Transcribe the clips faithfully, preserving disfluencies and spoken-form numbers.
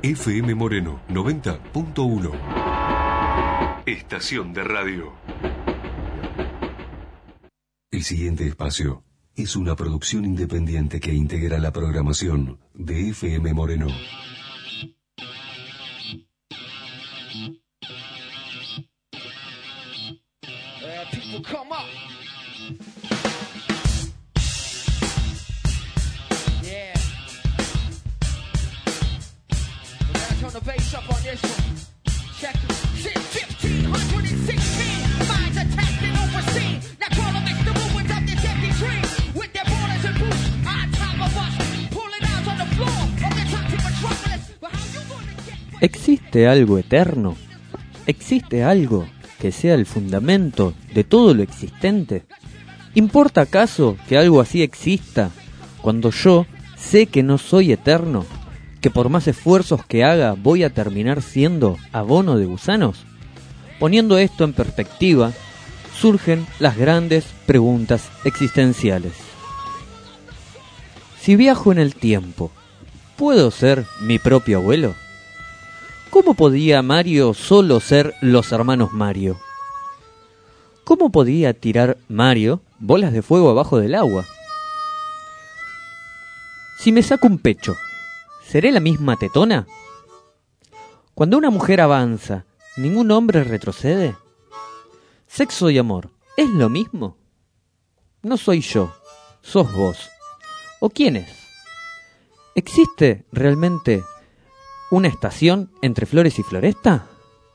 F M Moreno noventa punto uno. Estación de radio. El siguiente espacio es una producción independiente que integra la programación de F M Moreno. Come up. Yeah. We're gonna turn the bass up on this one. Check it. Since fifteen sixteen, minds attacked and overseen. Now crawling makes the movements of this empty dream. With their borders and boots on top of us, pulling out on the floor of the toxic metropolis. But how you gonna get... ¿Existe algo eterno? ¿Existe algo que sea el fundamento de todo lo existente? ¿Importa acaso que algo así exista cuando yo sé que no soy eterno? ¿Que por más esfuerzos que haga voy a terminar siendo abono de gusanos? Poniendo esto en perspectiva, surgen las grandes preguntas existenciales. Si viajo en el tiempo, ¿puedo ser mi propio abuelo? ¿Cómo podía Mario solo ser los hermanos Mario? ¿Cómo podía tirar Mario bolas de fuego abajo del agua? Si me saco un pecho, ¿seré la misma tetona? Cuando una mujer avanza, ¿ningún hombre retrocede? ¿Sexo y amor es lo mismo? No soy yo, sos vos. ¿O quién es? ¿Existe realmente una estación entre Flores y Floresta?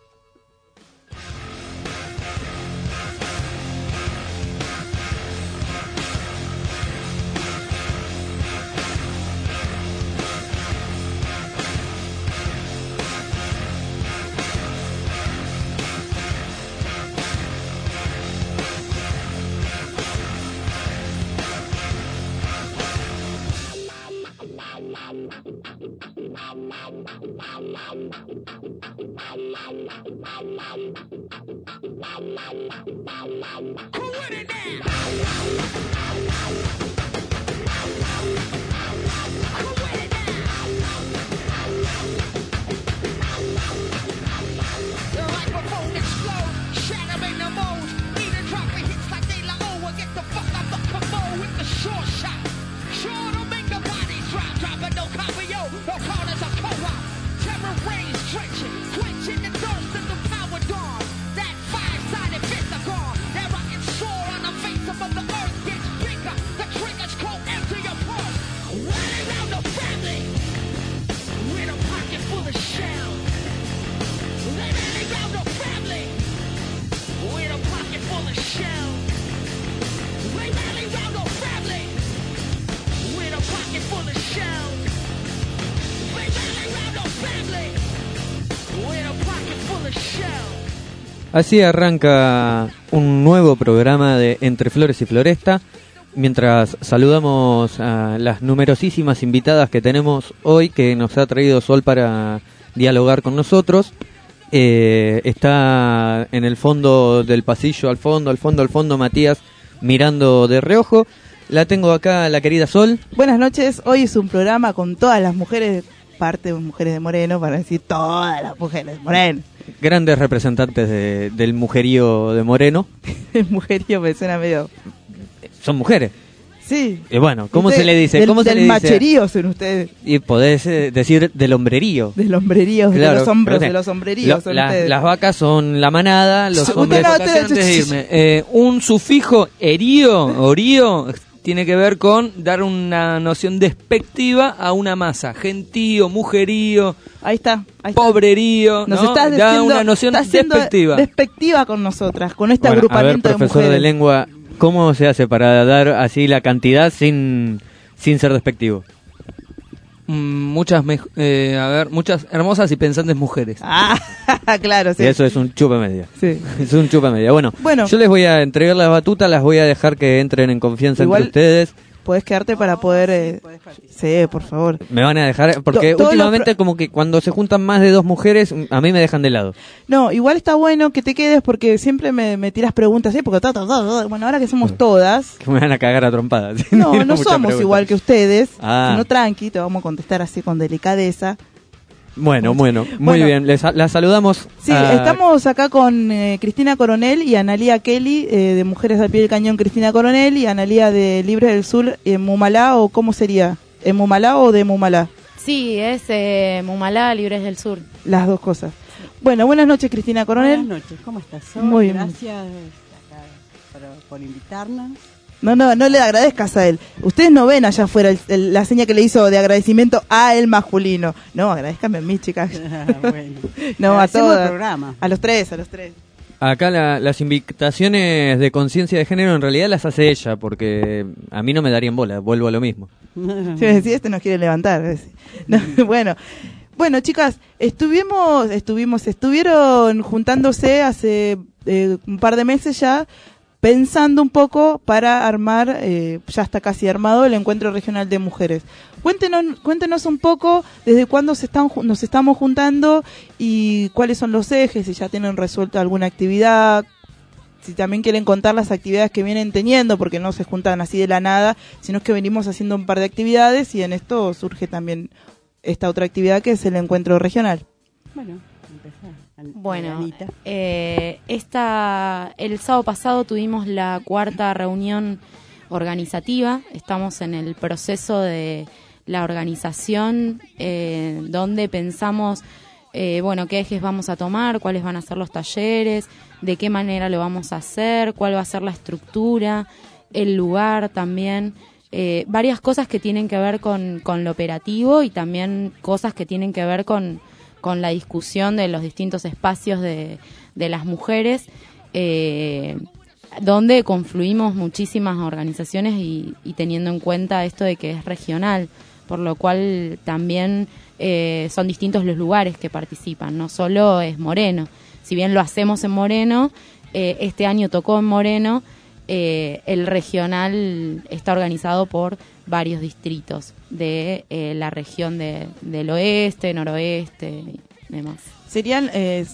Así arranca un nuevo programa de Entre Flores y Floresta, mientras saludamos a las numerosísimas invitadas que tenemos hoy, que nos ha traído Sol para dialogar con nosotros. Eh, está en el fondo del pasillo, al fondo, al fondo, al fondo, Matías, mirando de reojo. La tengo acá, la querida Sol. Buenas noches, hoy es un programa con todas las mujeres, parte de Mujeres de Moreno, para decir todas las mujeres de Moreno. Grandes representantes de, del mujerío de Moreno. El mujerío me suena medio... Son mujeres. Sí. Y bueno, ¿cómo Usted, se le dice? Del, ¿Cómo se del le dice? macherío son ustedes. Y podés eh, decir del hombrerío. Del hombrerío, claro, de los hombros, pero, de los hombreríos lo, son la, ustedes. Las vacas son la manada, los Usted hombres... no, Antes usted- de irme, eh, un sufijo erío, orío, tiene que ver con dar una noción despectiva a una masa. Gentío, mujerío, Ahí está, ahí está. pobrerío, Nos ¿no? estás Da diciendo- una noción estás siendo despectiva. despectiva con nosotras, con este Bueno, a ver, agrupamiento de profesor mujeres. de lengua, ¿cómo se hace para dar así la cantidad sin, sin ser despectivo? Mm, muchas, mej- eh, a ver, muchas hermosas y pensantes mujeres. Ah, claro, sí. Y eso es un chupa media. Sí. Es un chupa media. Bueno, Bueno. yo les voy a entregar la batuta, las voy a dejar que entren en confianza Igual- entre ustedes. Podés quedarte para poder... Eh... Sí, por favor. Me van a dejar, porque To- todos últimamente los pro- como que cuando se juntan más de dos mujeres, a mí me dejan de lado. No, igual está bueno que te quedes porque siempre me, me tiras preguntas, ¿eh? Porque ta, ta, ta, ta. Bueno, ahora que somos todas, Que me van a cagar a trompadas. no, Tienen no mucha somos pregunta. igual que ustedes, Ah. sino tranqui, te vamos a contestar así con delicadeza. Bueno, bueno, muy Bueno. bien. Les, la saludamos. Sí, a- estamos acá con eh, Cristina Coronel y Analía Kelly, eh, de Mujeres al Pie del Cañón, Cristina Coronel, y Analía de Libres del Sur, en Mumalá, o ¿cómo sería? ¿En Mumalá o de Mumalá? Sí, es eh, Mumalá, Libres del Sur. Las dos cosas. Bueno, buenas noches, Cristina Coronel. Buenas noches, ¿cómo estás? Sol? Muy bien. Gracias acá, por, por invitarnos. No, no, no le agradezcas a él. Ustedes no ven allá afuera el- el- la seña que le hizo de agradecimiento a el masculino. No, agradezcanme a mí, chicas. Bueno, No, a hacemos el todas. programa. A los tres, a los tres. Acá la- las invitaciones de conciencia de género en realidad las hace ella, porque a mí no me darían bola, vuelvo a lo mismo. Sí, sí, este nos quiere levantar. es- No, bueno, bueno, chicas, estuvimos, estuvimos, estuvieron juntándose hace eh, un par de meses ya, pensando un poco para armar, eh, ya está casi armado, el Encuentro Regional de Mujeres. Cuéntenos, cuéntenos un poco desde cuándo se están, ju- nos estamos juntando y cuáles son los ejes, si ya tienen resuelto alguna actividad, si también quieren contar las actividades que vienen teniendo, porque no se juntan así de la nada, sino que venimos haciendo un par de actividades y en esto surge también esta otra actividad que es el Encuentro Regional. Bueno, empezá. An- Bueno, Anita. eh, esta, el sábado pasado tuvimos la cuarta reunión organizativa. Estamos en el proceso de la organización, eh, donde pensamos, eh, bueno, qué ejes vamos a tomar, cuáles van a ser los talleres, de qué manera lo vamos a hacer, cuál va a ser la estructura, el lugar también. Eh, varias cosas que tienen que ver con, con lo operativo y también cosas que tienen que ver con, con la discusión de los distintos espacios de, de las mujeres, eh, donde confluimos muchísimas organizaciones y, y teniendo en cuenta esto de que es regional, por lo cual también eh, son distintos los lugares que participan, no solo es Moreno. Si bien lo hacemos en Moreno, eh, este año tocó en Moreno, eh, el regional está organizado por varios distritos de eh, la región de, del oeste, noroeste y demás. Serían eh,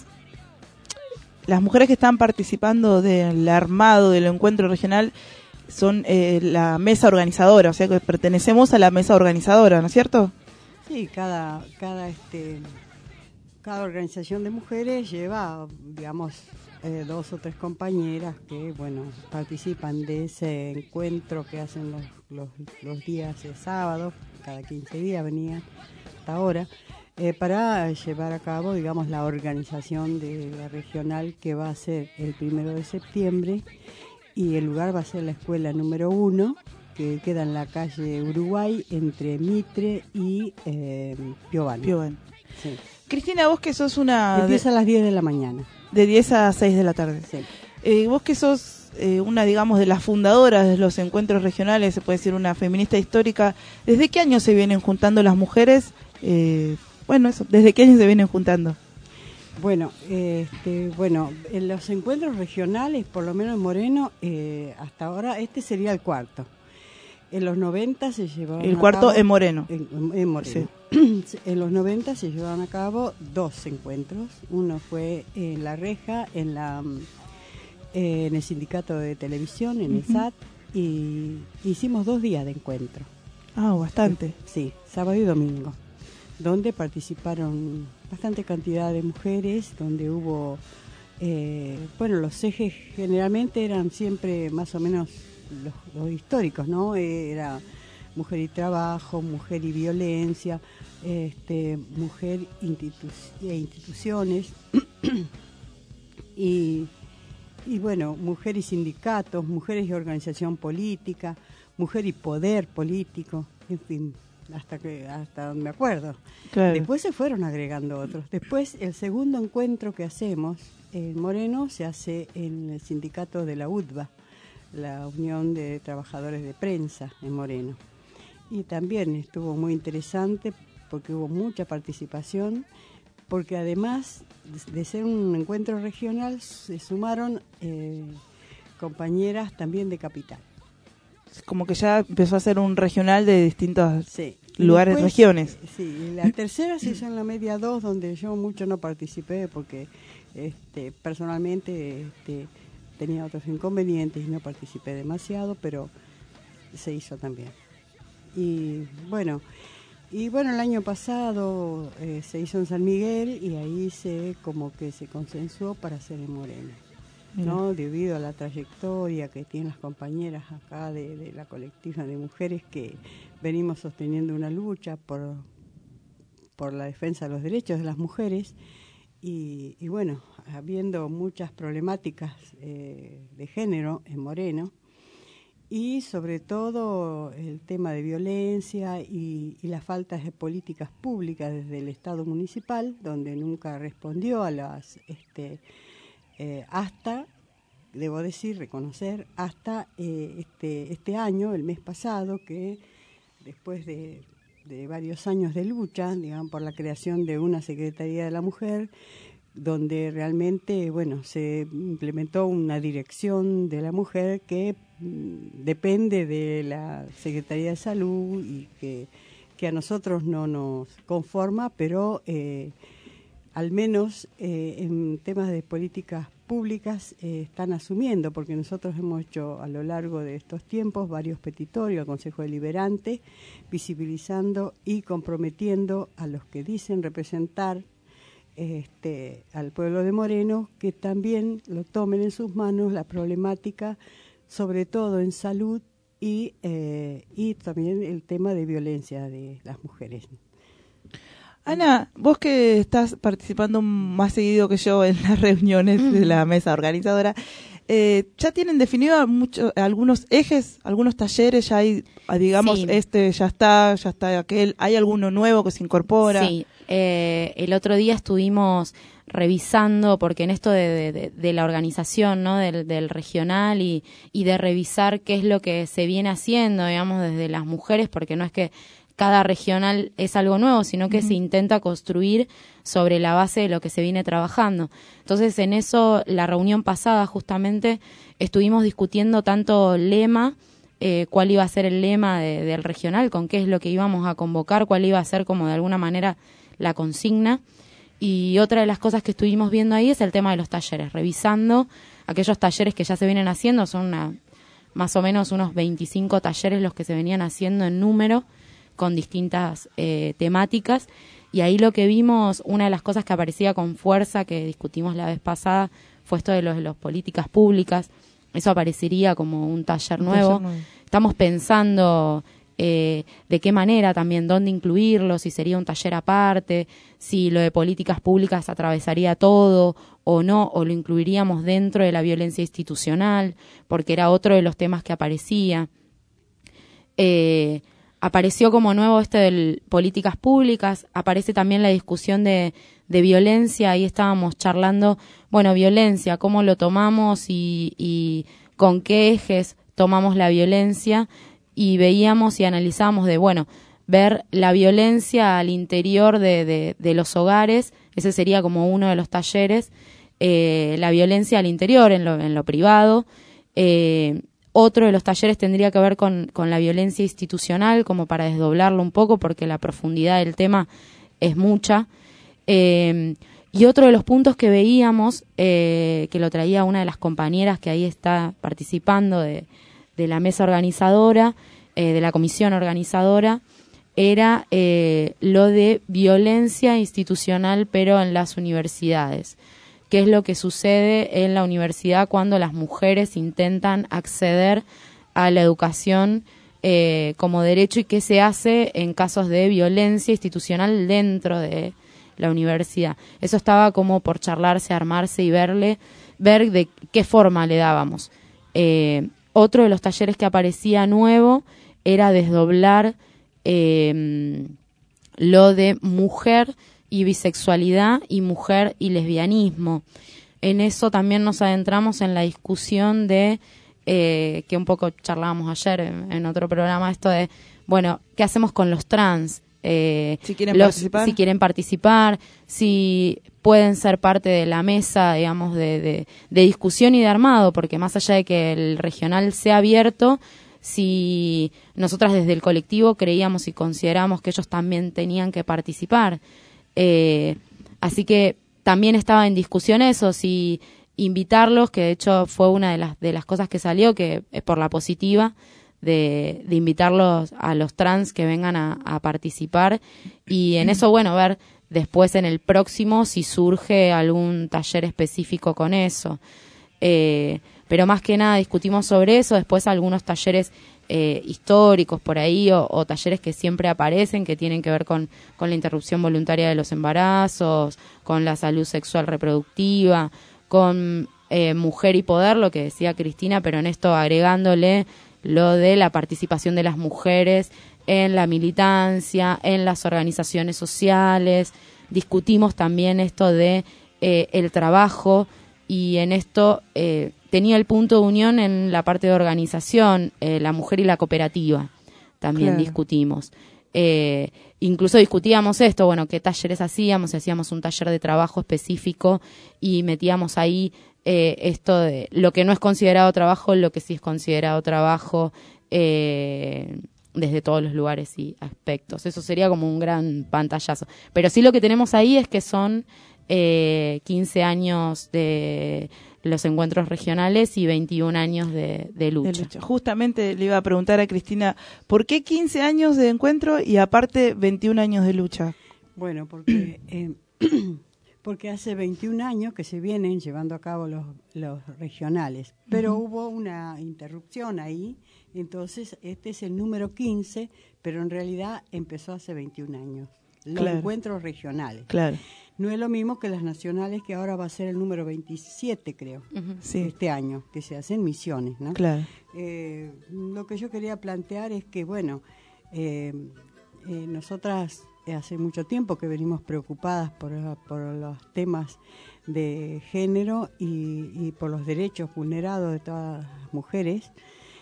las mujeres que están participando del armado del Encuentro Regional, son eh, la mesa organizadora, o sea que pertenecemos a la mesa organizadora, ¿no es cierto? Sí, cada, cada, este, cada organización de mujeres lleva, digamos, eh, dos o tres compañeras que, bueno, participan de ese encuentro que hacen los, los, los días de sábado, cada quince días venían hasta ahora, eh, para llevar a cabo, digamos, la organización de la regional que va a ser el primero de septiembre, y el lugar va a ser la escuela número uno, que queda en la calle Uruguay, entre Mitre y eh, Piovani. Piovani. Sí. Cristina, vos que sos una de, Empieza a las diez de la mañana. de diez a seis de la tarde, Sí. eh, vos que sos eh, una, digamos, de las fundadoras de los encuentros regionales, se puede decir una feminista histórica, ¿desde qué año se vienen juntando las mujeres? Eh, bueno, eso, ¿desde qué año se vienen juntando? Bueno, este, bueno, en los encuentros regionales, por lo menos en Moreno, eh, hasta ahora este sería el cuarto. En los noventa se llevaron El a cuarto cabo, en Moreno. En, en Moreno. En los noventa se llevaron a cabo dos encuentros. Uno fue en La Reja, en la eh, en el sindicato de televisión, en el Ujú. S A T, y hicimos dos días de encuentro. Ah, bastante. Sí, sábado y domingo, donde participaron bastante cantidad de mujeres, donde hubo, eh, bueno, los ejes generalmente eran siempre más o menos los, los históricos, ¿no? Era mujer y trabajo, mujer y violencia, este, mujer institu- e instituciones, y, y bueno, mujer y sindicatos, mujeres y organización política, mujer y poder político, en fin, hasta que hasta donde me acuerdo. Claro. Después se fueron agregando otros. Después el segundo encuentro que hacemos en Moreno se hace en el sindicato de la U D B A, la Unión de Trabajadores de Prensa en Moreno. Y también estuvo muy interesante porque hubo mucha participación, porque además de ser un encuentro regional se sumaron eh, compañeras también de Capital. Como que ya empezó a ser un regional de distintos Sí. lugares, Después, regiones. Sí, la tercera se hizo en la media dos, donde yo mucho no participé porque este, personalmente este, tenía otros inconvenientes y no participé demasiado, pero se hizo también. Y bueno, Y bueno, el año pasado eh, se hizo en San Miguel y ahí se como que se consensuó para hacer en Moreno, ¿no? Debido a la trayectoria que tienen las compañeras acá de, de la colectiva de mujeres que venimos sosteniendo una lucha por, por la defensa de los derechos de las mujeres y, y bueno, habiendo muchas problemáticas eh, de género en Moreno, y sobre todo el tema de violencia y, y las faltas de políticas públicas desde el Estado municipal, donde nunca respondió a las, este, eh, hasta, debo decir, reconocer, hasta eh, este, este año, el mes pasado, que después de, de varios años de lucha, digamos, por la creación de una Secretaría de la Mujer, donde realmente, bueno, se implementó una dirección de la mujer que mm, depende de la Secretaría de Salud y que, que a nosotros no nos conforma, pero eh, al menos eh, en temas de políticas públicas eh, están asumiendo, porque nosotros hemos hecho a lo largo de estos tiempos varios petitorios al Consejo Deliberante, visibilizando y comprometiendo a los que dicen representar Este, al pueblo de Moreno, que también lo tomen en sus manos la problemática, sobre todo en salud y, eh, y también el tema de violencia de las mujeres. Ana, vos que estás participando más seguido que yo en las reuniones de la mesa organizadora, eh, ¿ya tienen definido mucho, algunos ejes, algunos talleres? Ya hay, digamos, sí. este ya está, ya está aquel, ¿hay alguno nuevo que se incorpora? Sí. Eh, el otro día estuvimos revisando, porque en esto de, de, de la organización, ¿no? del, del regional y, y de revisar qué es lo que se viene haciendo, digamos, desde las mujeres, porque no es que cada regional es algo nuevo, sino que uh-huh. se intenta construir sobre la base de lo que se viene trabajando. Entonces, en eso, la reunión pasada justamente estuvimos discutiendo tanto lema, eh, cuál iba a ser el lema de, del regional, con qué es lo que íbamos a convocar, cuál iba a ser como de alguna manera la consigna, y otra de las cosas que estuvimos viendo ahí es el tema de los talleres, revisando aquellos talleres que ya se vienen haciendo, son una, más o menos unos veinticinco talleres los que se venían haciendo en número, con distintas eh, temáticas, y ahí lo que vimos, una de las cosas que aparecía con fuerza, que discutimos la vez pasada, fue esto de los, de las políticas públicas. Eso aparecería como un taller nuevo. Un taller nuevo. Estamos pensando Eh, de qué manera también, dónde incluirlo, si sería un taller aparte, si lo de políticas públicas atravesaría todo o no, o lo incluiríamos dentro de la violencia institucional, porque era otro de los temas que aparecía. Eh, apareció como nuevo este de políticas públicas, aparece también la discusión de, de violencia, ahí estábamos charlando, bueno, violencia, cómo lo tomamos y, y con qué ejes tomamos la violencia, y veíamos y analizábamos de, bueno, ver la violencia al interior de, de, de los hogares, ese sería como uno de los talleres, eh, la violencia al interior, en lo, en lo privado. Eh, otro de los talleres tendría que ver con, con la violencia institucional, como para desdoblarlo un poco, porque la profundidad del tema es mucha. Eh, y otro de los puntos que veíamos, eh, que lo traía una de las compañeras que ahí está participando de de la mesa organizadora, eh, de la comisión organizadora, era eh, lo de violencia institucional, pero en las universidades. ¿Qué es lo que sucede en la universidad cuando las mujeres intentan acceder a la educación eh, como derecho y qué se hace en casos de violencia institucional dentro de la universidad? Eso estaba como por charlarse, armarse y verle, ver de qué forma le dábamos. Eh, Otro de los talleres que aparecía nuevo era desdoblar eh, lo de mujer y bisexualidad y mujer y lesbianismo. En eso también nos adentramos en la discusión de, eh, que un poco charlábamos ayer en, en otro programa, esto de, bueno, ¿qué hacemos con los trans? Eh, si quieren los, participar. Si quieren participar, si pueden ser parte de la mesa, digamos, de, de, de discusión y de armado, porque más allá de que el regional sea abierto, si nosotras desde el colectivo creíamos y consideramos que ellos también tenían que participar. Eh, así que también estaba en discusión eso, si invitarlos, que de hecho fue una de las, de las cosas que salió, que es por la positiva, de, de invitarlos a los trans que vengan a, a participar y en eso, bueno, ver después en el próximo si surge algún taller específico con eso. Eh, pero más que nada discutimos sobre eso, después algunos talleres eh, históricos por ahí o, o talleres que siempre aparecen que tienen que ver con, con la interrupción voluntaria de los embarazos, con la salud sexual reproductiva, con eh, mujer y poder, lo que decía Cristina, pero en esto agregándole lo de la participación de las mujeres en la militancia, en las organizaciones sociales. Discutimos también esto de eh, el trabajo y en esto eh, tenía el punto de unión en la parte de organización, eh, la mujer y la cooperativa. También claro. discutimos. Eh, incluso discutíamos esto, bueno, qué talleres hacíamos, hacíamos un taller de trabajo específico y metíamos ahí eh, esto de lo que no es considerado trabajo, lo que sí es considerado trabajo, eh, desde todos los lugares y aspectos. Eso sería como un gran pantallazo. Pero sí lo que tenemos ahí es que son eh, quince años de los encuentros regionales y veintiún años de, de, lucha. de lucha. Justamente le iba a preguntar a Cristina, ¿por qué quince años de encuentro y aparte veintiún años de lucha? Bueno, porque eh, porque hace veintiún años que se vienen llevando a cabo los, los regionales, pero uh-huh. hubo una interrupción ahí, entonces este es el número quince, pero en realidad empezó hace veintiún años. Los claro. encuentros regionales. Claro. No es lo mismo que las nacionales, que ahora va a ser el número veintisiete, creo, uh-huh. sí. este año, que se hacen Misiones, ¿no? Claro. Eh, lo que yo quería plantear es que, bueno, eh, eh, nosotras eh, hace mucho tiempo que venimos preocupadas por, por los temas de género y, y por los derechos vulnerados de todas las mujeres,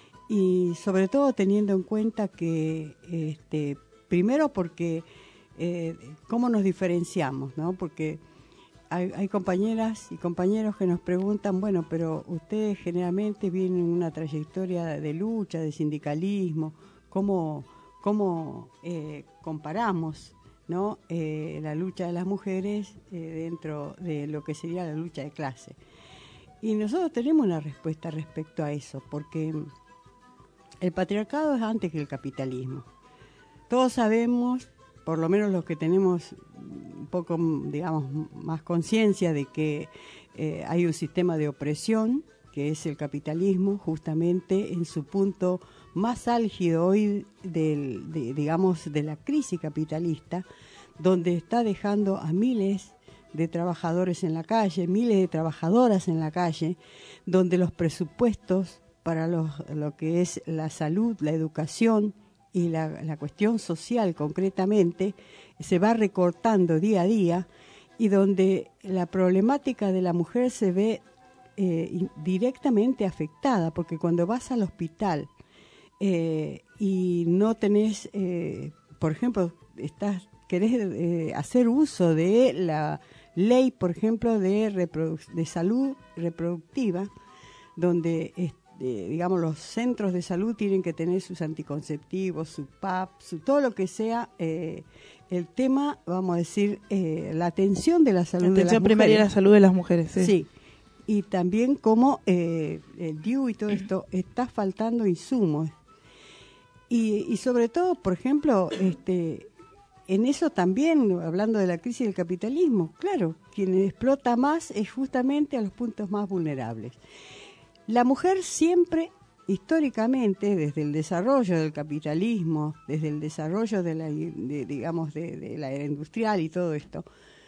y sobre todo teniendo en cuenta que, este, primero porque... Eh, cómo nos diferenciamos, ¿no? Porque hay, hay compañeras y compañeros que nos preguntan, bueno, pero ustedes generalmente vienen en una trayectoria de lucha, de sindicalismo, ¿cómo, cómo eh, comparamos, ¿no? eh, la lucha de las mujeres eh, dentro de lo que sería la lucha de clase? Y nosotros tenemos una respuesta respecto a eso, porque el patriarcado es antes que el capitalismo. Todos sabemos, por lo menos los que tenemos un poco, digamos, más conciencia de que eh, hay un sistema de opresión, que es el capitalismo, justamente en su punto más álgido hoy, del, de, digamos, de la crisis capitalista, donde está dejando a miles de trabajadores en la calle, miles de trabajadoras en la calle, donde los presupuestos para los, lo que es la salud, la educación, y la, la cuestión social concretamente se va recortando día a día, y donde la problemática de la mujer se ve eh, directamente afectada, porque cuando vas al hospital eh, y no tenés, eh, por ejemplo, estás querés eh, hacer uso de la ley, por ejemplo, de, reprodu- de salud reproductiva, donde eh, digamos, los centros de salud tienen que tener sus anticonceptivos, su P A P, su, todo lo que sea eh, el tema, vamos a decir, eh, la atención de la salud de las mujeres. La atención primaria de la salud de las mujeres, sí. Sí, y también como eh, el D I U y todo esto, está faltando insumos. Y, y sobre todo, por ejemplo, este, en eso también, hablando de la crisis del capitalismo, claro, quien explota más es justamente a los puntos más vulnerables. La mujer siempre, históricamente, desde el desarrollo del capitalismo, desde el desarrollo de la, de, digamos, de, de la era industrial y todo esto,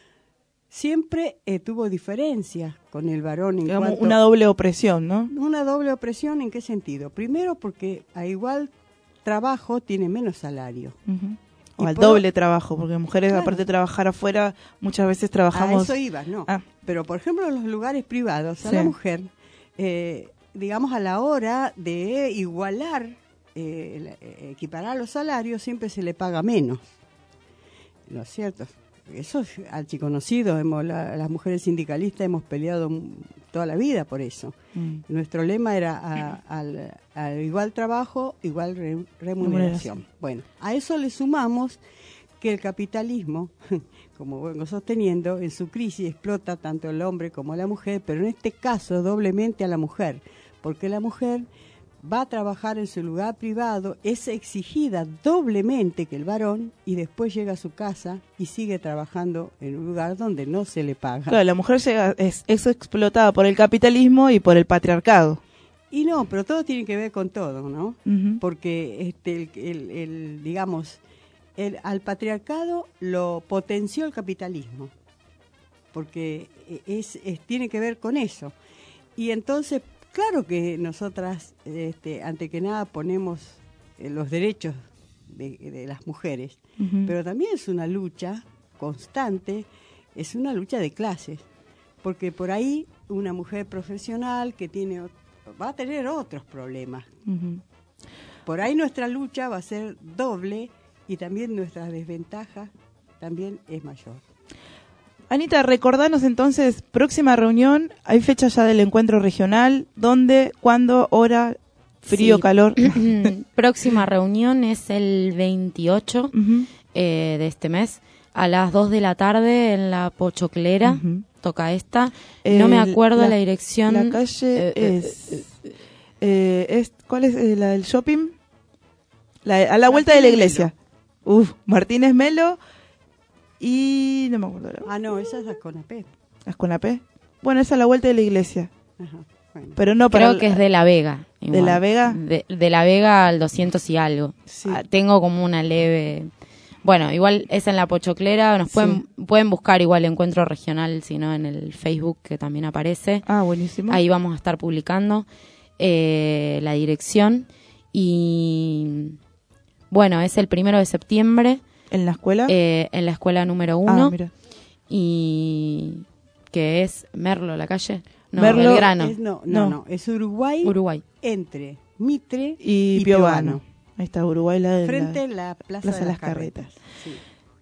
siempre eh, tuvo diferencias con el varón. En digamos, cuanto, una doble opresión, ¿no? Una doble opresión, ¿en qué sentido? Primero, porque a igual trabajo tiene menos salario. Uh-huh. O al doble trabajo, porque mujeres, claro, aparte de trabajar afuera, muchas veces trabajamos... A eso ibas, ¿no? Ah. Pero, por ejemplo, en los lugares privados, a sí. la mujer... Eh, digamos, a la hora de igualar, eh, equiparar los salarios, siempre se le paga menos. ¿No es cierto? Eso es archiconocido. Hemos, la, las mujeres sindicalistas hemos peleado toda la vida por eso. Mm. Nuestro lema era a, al, al igual trabajo, igual re, remuneración. Bueno, a eso le sumamos que el capitalismo, como vengo sosteniendo, en su crisis explota tanto el hombre como la mujer, pero en este caso doblemente a la mujer, porque la mujer va a trabajar en su lugar privado, es exigida doblemente que el varón y después llega a su casa y sigue trabajando en un lugar donde no se le paga. Claro, la mujer llega, es, es explotada por el capitalismo y por el patriarcado. Y no, pero todo tiene que ver con todo, ¿no? Uh-huh. Porque, este, el, el, el, digamos, el, al patriarcado lo potenció el capitalismo, porque es, es tiene que ver con eso. Y entonces, claro que nosotras, este, ante que nada, ponemos eh, los derechos de, de las mujeres, uh-huh. pero también es una lucha constante, es una lucha de clases, porque por ahí una mujer profesional que tiene va a tener otros problemas. Uh-huh. Por ahí nuestra lucha va a ser doble y también nuestra desventaja también es mayor. Anita, recordanos entonces, próxima reunión, hay fecha ya del encuentro regional, ¿dónde, cuándo, hora, frío, sí. calor? Próxima reunión es el veintiocho uh-huh. eh, de este mes, a las dos de la tarde en la Pochoclera. Uh-huh. Toca esta, no me acuerdo la, la dirección. La calle eh, es, eh, eh, es, ¿cuál es eh, la del shopping? La, a la vuelta Martínez de la iglesia. Melo. Uf, Martínez Melo y no me acuerdo. La ah, no, esa es la Conapé. ¿La Conapé? Bueno, esa es a la vuelta de la iglesia. Ajá, bueno. Pero no para Creo el, que es de La Vega. Igual. ¿De La Vega? De, de La Vega al doscientos y algo. Sí. Ah, tengo como una leve... Bueno, igual es en la Pochoclera, nos pueden sí. pueden buscar igual Encuentro Regional, sino en el Facebook que también aparece. Ah, buenísimo. Ahí vamos a estar publicando eh, la dirección y bueno, es el primero de septiembre. ¿En la escuela? Eh, en la escuela número uno. Ah, mira. Y que es Merlo, la calle. No, Merlo Belgrano. Es, no, no, no, no, es Uruguay. Uruguay. Entre Mitre y, y Piovano. Ahí está Uruguay, la de frente la, a la Plaza, Plaza de las, las Carretas. Carretas. Sí.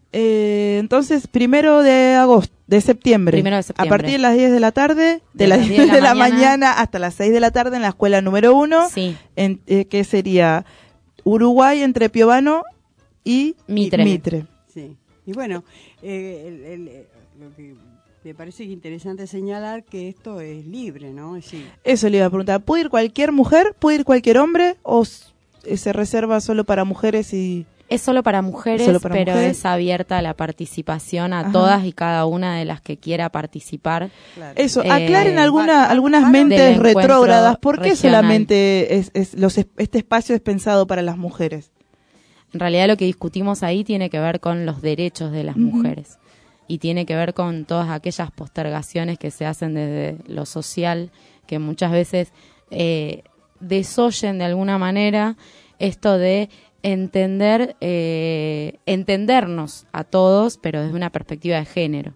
Eh, entonces, primero de agosto, de septiembre. Primero de septiembre. A partir de las diez de la tarde, de, de las diez de la, de la mañana, mañana hasta las seis de la tarde en la escuela número uno. Sí. En, eh, que sería Uruguay entre Piovano y Mitre. Mitre. Sí. Y bueno, eh, el, el, lo que me parece interesante señalar que esto es libre, ¿no? Es decir, eso le iba a preguntar. ¿Puede ir cualquier mujer? ¿Puede ir cualquier hombre? ¿O se reserva solo para mujeres y...? Es solo para mujeres, solo para pero mujeres. Es abierta la participación a Ajá. todas y cada una de las que quiera participar. claro. Eso, Eh, aclaren alguna, va- algunas va- mentes del encuentro retrógradas. ¿Por qué regional. solamente es, es los, este espacio es pensado para las mujeres? En realidad lo que discutimos ahí tiene que ver con los derechos de las Ujú. mujeres y tiene que ver con todas aquellas postergaciones que se hacen desde lo social, que muchas veces eh, desoyen de alguna manera esto de entender eh, entendernos a todos, pero desde una perspectiva de género.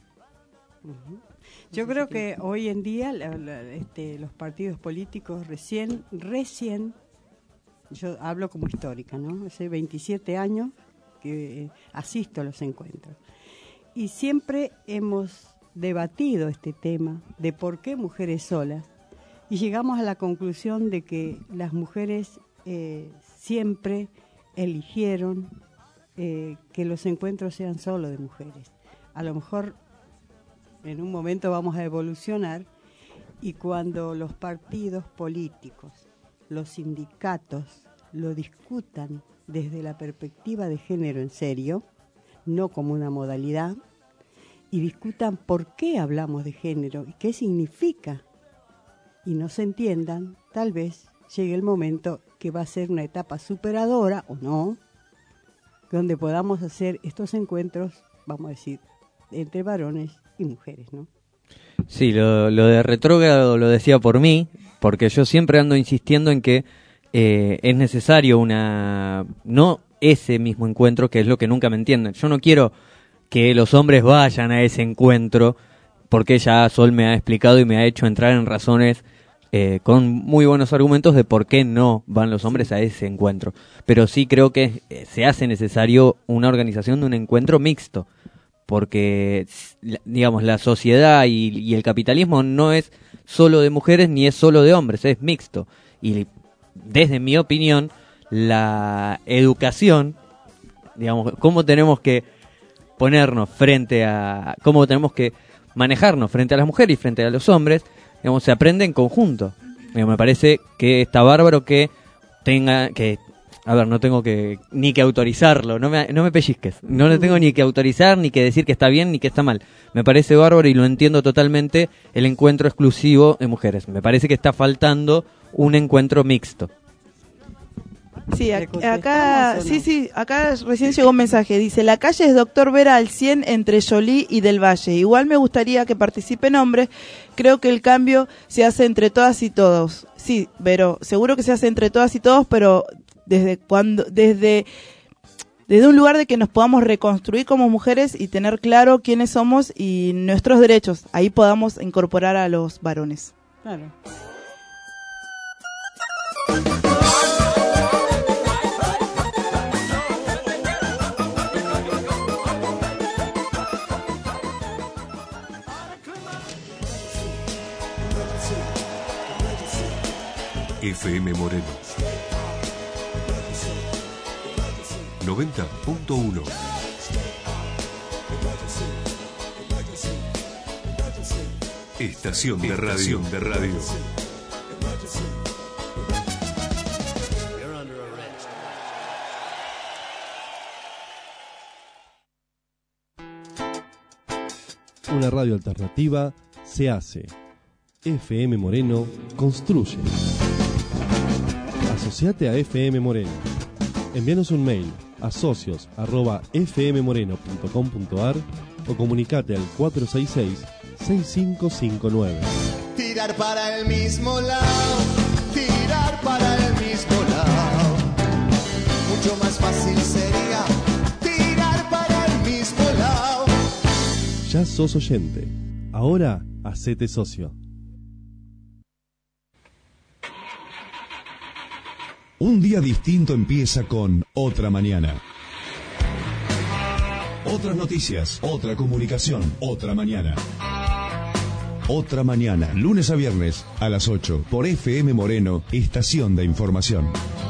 Uh-huh. Yo creo que hoy en día la, la, este, los partidos políticos recién, recién, yo hablo como histórica, ¿no? Hace veintisiete años que eh, asisto a los encuentros. Y siempre hemos debatido este tema de por qué mujeres solas. Y llegamos a la conclusión de que las mujeres eh, siempre eligieron eh, que los encuentros sean solo de mujeres. A lo mejor en un momento vamos a evolucionar y cuando los partidos políticos, los sindicatos lo discutan desde la perspectiva de género en serio, no como una modalidad, y discutan por qué hablamos de género y qué significa, y no se entiendan, tal vez llegue el momento que va a ser una etapa superadora, o no, donde podamos hacer estos encuentros, vamos a decir, entre varones y mujeres, ¿no? Sí, lo, lo de retrógrado lo decía por mí, porque yo siempre ando insistiendo en que eh, es necesario una... no ese mismo encuentro, que es lo que nunca me entienden. Yo no quiero que los hombres vayan a ese encuentro, porque ya Sol me ha explicado y me ha hecho entrar en razones eh, con muy buenos argumentos de por qué no van los hombres a ese encuentro. Pero sí creo que eh, se hace necesario una organización de un encuentro mixto, porque, digamos, la sociedad y, y el capitalismo no es solo de mujeres ni es solo de hombres, es mixto. Y desde mi opinión, la educación, digamos, cómo tenemos que ponernos frente a, cómo tenemos que manejarnos frente a las mujeres y frente a los hombres, digamos, se aprende en conjunto. Me, me parece que está bárbaro que tenga que... A ver, no tengo que ni que autorizarlo, no me, no me pellizques. No le tengo ni que autorizar, ni que decir que está bien, ni que está mal. Me parece bárbaro y lo entiendo totalmente el encuentro exclusivo de mujeres. Me parece que está faltando un encuentro mixto. Sí, ac- acá, sí, sí, acá recién llegó un mensaje. Dice, la calle es Doctor Vera al cien entre Jolie y Del Valle. Igual me gustaría que participen hombres. Creo que el cambio se hace entre todas y todos. Sí, pero seguro que se hace entre todas y todos, pero desde cuando, desde, desde un lugar de que nos podamos reconstruir como mujeres y tener claro quiénes somos y nuestros derechos. Ahí podamos incorporar a los varones. Claro. F M Moreno noventa punto uno. Estación de radio de radio. Una radio alternativa se hace. F M Moreno construye. Asociate a F M Moreno. Envíanos un mail a socios arroba f m moreno punto com punto a r o comunicate al cuatro seis seis, seis cinco cinco nueve. Tirar para el mismo lado, tirar para el mismo lado. Mucho más fácil sería tirar para el mismo lado. Ya sos oyente. Ahora hacete socio. Un día distinto empieza con Otra Mañana. Otras noticias, otra comunicación, otra mañana. Otra Mañana, lunes a viernes a las ocho por F M Moreno, estación de información.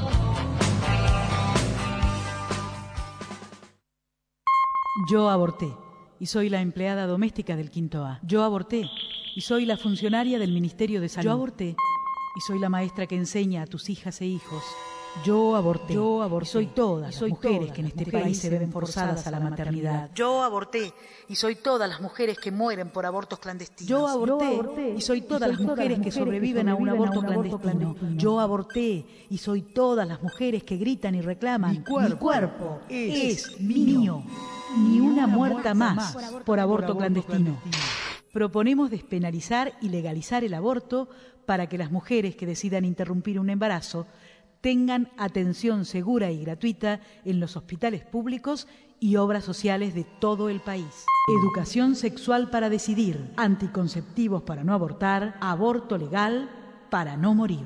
Yo aborté y soy la empleada doméstica del Quinto A. Yo aborté y soy la funcionaria del Ministerio de Salud. Yo aborté y soy la maestra que enseña a tus hijas e hijos. Yo aborté. Yo aborté. Y soy todas las soy mujeres todas que en este país se ven forzadas a la maternidad. Yo aborté y soy todas las mujeres que mueren por abortos clandestinos. Yo aborté, Yo aborté y soy todas y soy las mujeres, mujeres que sobreviven, que sobreviven a un aborto, a un aborto clandestino. clandestino. Yo aborté y soy todas las mujeres que gritan y reclaman. Mi cuerpo, Mi cuerpo es, es mío. Ni una muerta más por aborto, por aborto clandestino. clandestino. Proponemos despenalizar y legalizar el aborto para que las mujeres que decidan interrumpir un embarazo tengan atención segura y gratuita en los hospitales públicos y obras sociales de todo el país. Educación sexual para decidir, anticonceptivos para no abortar, aborto legal para no morir.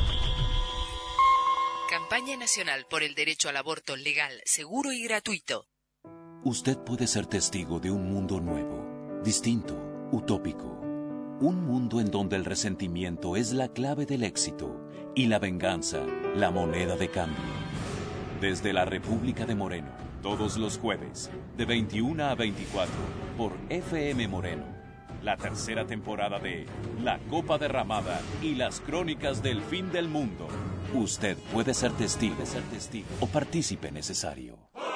Campaña Nacional por el Derecho al Aborto Legal, Seguro y Gratuito. Usted puede ser testigo de un mundo nuevo, distinto, utópico. Un mundo en donde el resentimiento es la clave del éxito y la venganza, la moneda de cambio. Desde la República de Moreno, todos los jueves, de veintiuna a veinticuatro, por F M Moreno. La tercera temporada de La Copa Derramada y las Crónicas del Fin del Mundo. Usted puede ser testigo, ser testigo o partícipe necesario.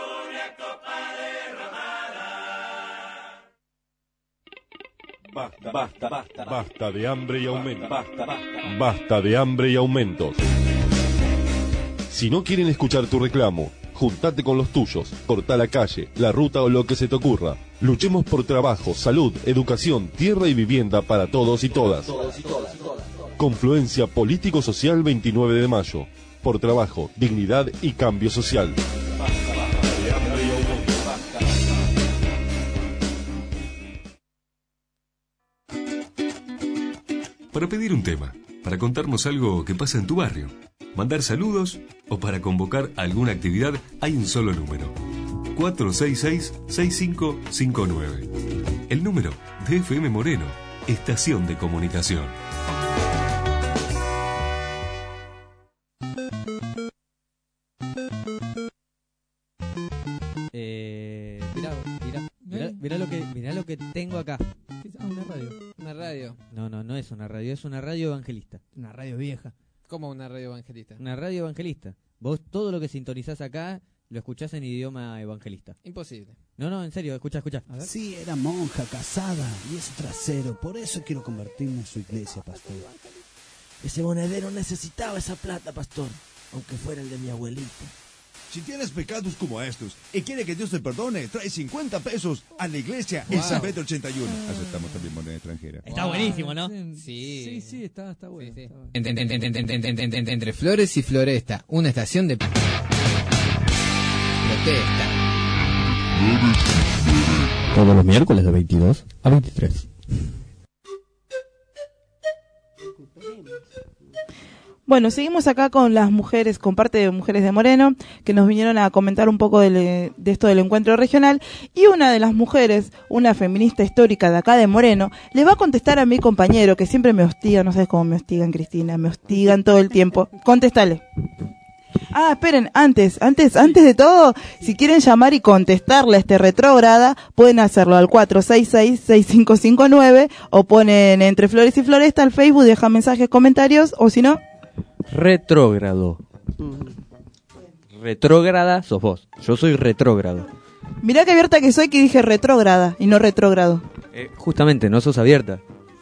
Basta, basta, basta, basta de hambre y aumentos. Basta, basta, basta de hambre y aumentos. Si no quieren escuchar tu reclamo, juntate con los tuyos, corta la calle, la ruta o lo que se te ocurra. Luchemos por trabajo, salud, educación, tierra y vivienda para todos y todas. Confluencia Político-Social veintinueve de mayo. Por trabajo, dignidad y cambio social. Para pedir un tema, para contarnos algo que pasa en tu barrio, mandar saludos o para convocar alguna actividad, hay un solo número. cuatro seis seis, seis cinco cinco nueve. El número de F M Moreno, estación de comunicación. Eh, mirá, mirá, mirá, mirá lo que, mirá lo que tengo acá. Ah, una radio. Una radio. No, no, no es una radio, es una radio evangelista. Una radio vieja. ¿Cómo una radio evangelista? Una radio evangelista. Vos todo lo que sintonizás acá lo escuchás en idioma evangelista. Imposible. No, no, en serio, escucha, escucha. Sí, era monja, casada y es trasero. Por eso quiero convertirme en su iglesia, pastor. Ese monedero necesitaba esa plata, pastor, aunque fuera el de mi abuelito. Si tienes pecados como estos y quiere que Dios te perdone, trae cincuenta pesos a la iglesia en Wow. San Pedro ochenta y uno. Aceptamos también moneda extranjera. Está buenísimo, ¿no? Sí. Sí, sí, está, está bueno. Sí, sí. Está bueno. Entre, entre- entre- entre- entre- entre- entre Flores y Floresta, una estación de protesta. Todos los miércoles de veintidós a veintitrés. Bueno, seguimos acá con las mujeres, con parte de Mujeres de Moreno, que nos vinieron a comentar un poco del- de esto del encuentro regional. Y una de las mujeres, una feminista histórica de acá de Moreno, le va a contestar a mi compañero, que siempre me hostiga, no sabes cómo me hostigan, Cristina, me hostigan todo el tiempo. Contéstale. Ah, esperen, antes, antes, antes de todo, si quieren llamar y contestarle a este retrógrada, pueden hacerlo al cuatro seis seis, seis cinco cinco nueve o ponen Entre Flores y Floresta al Facebook, dejan mensajes, comentarios, o si no... Retrógrado. Retrógrada sos vos. Yo soy retrógrado. Mirá qué abierta que soy que dije retrógrada y no retrógrado. Eh, justamente, no sos abierta.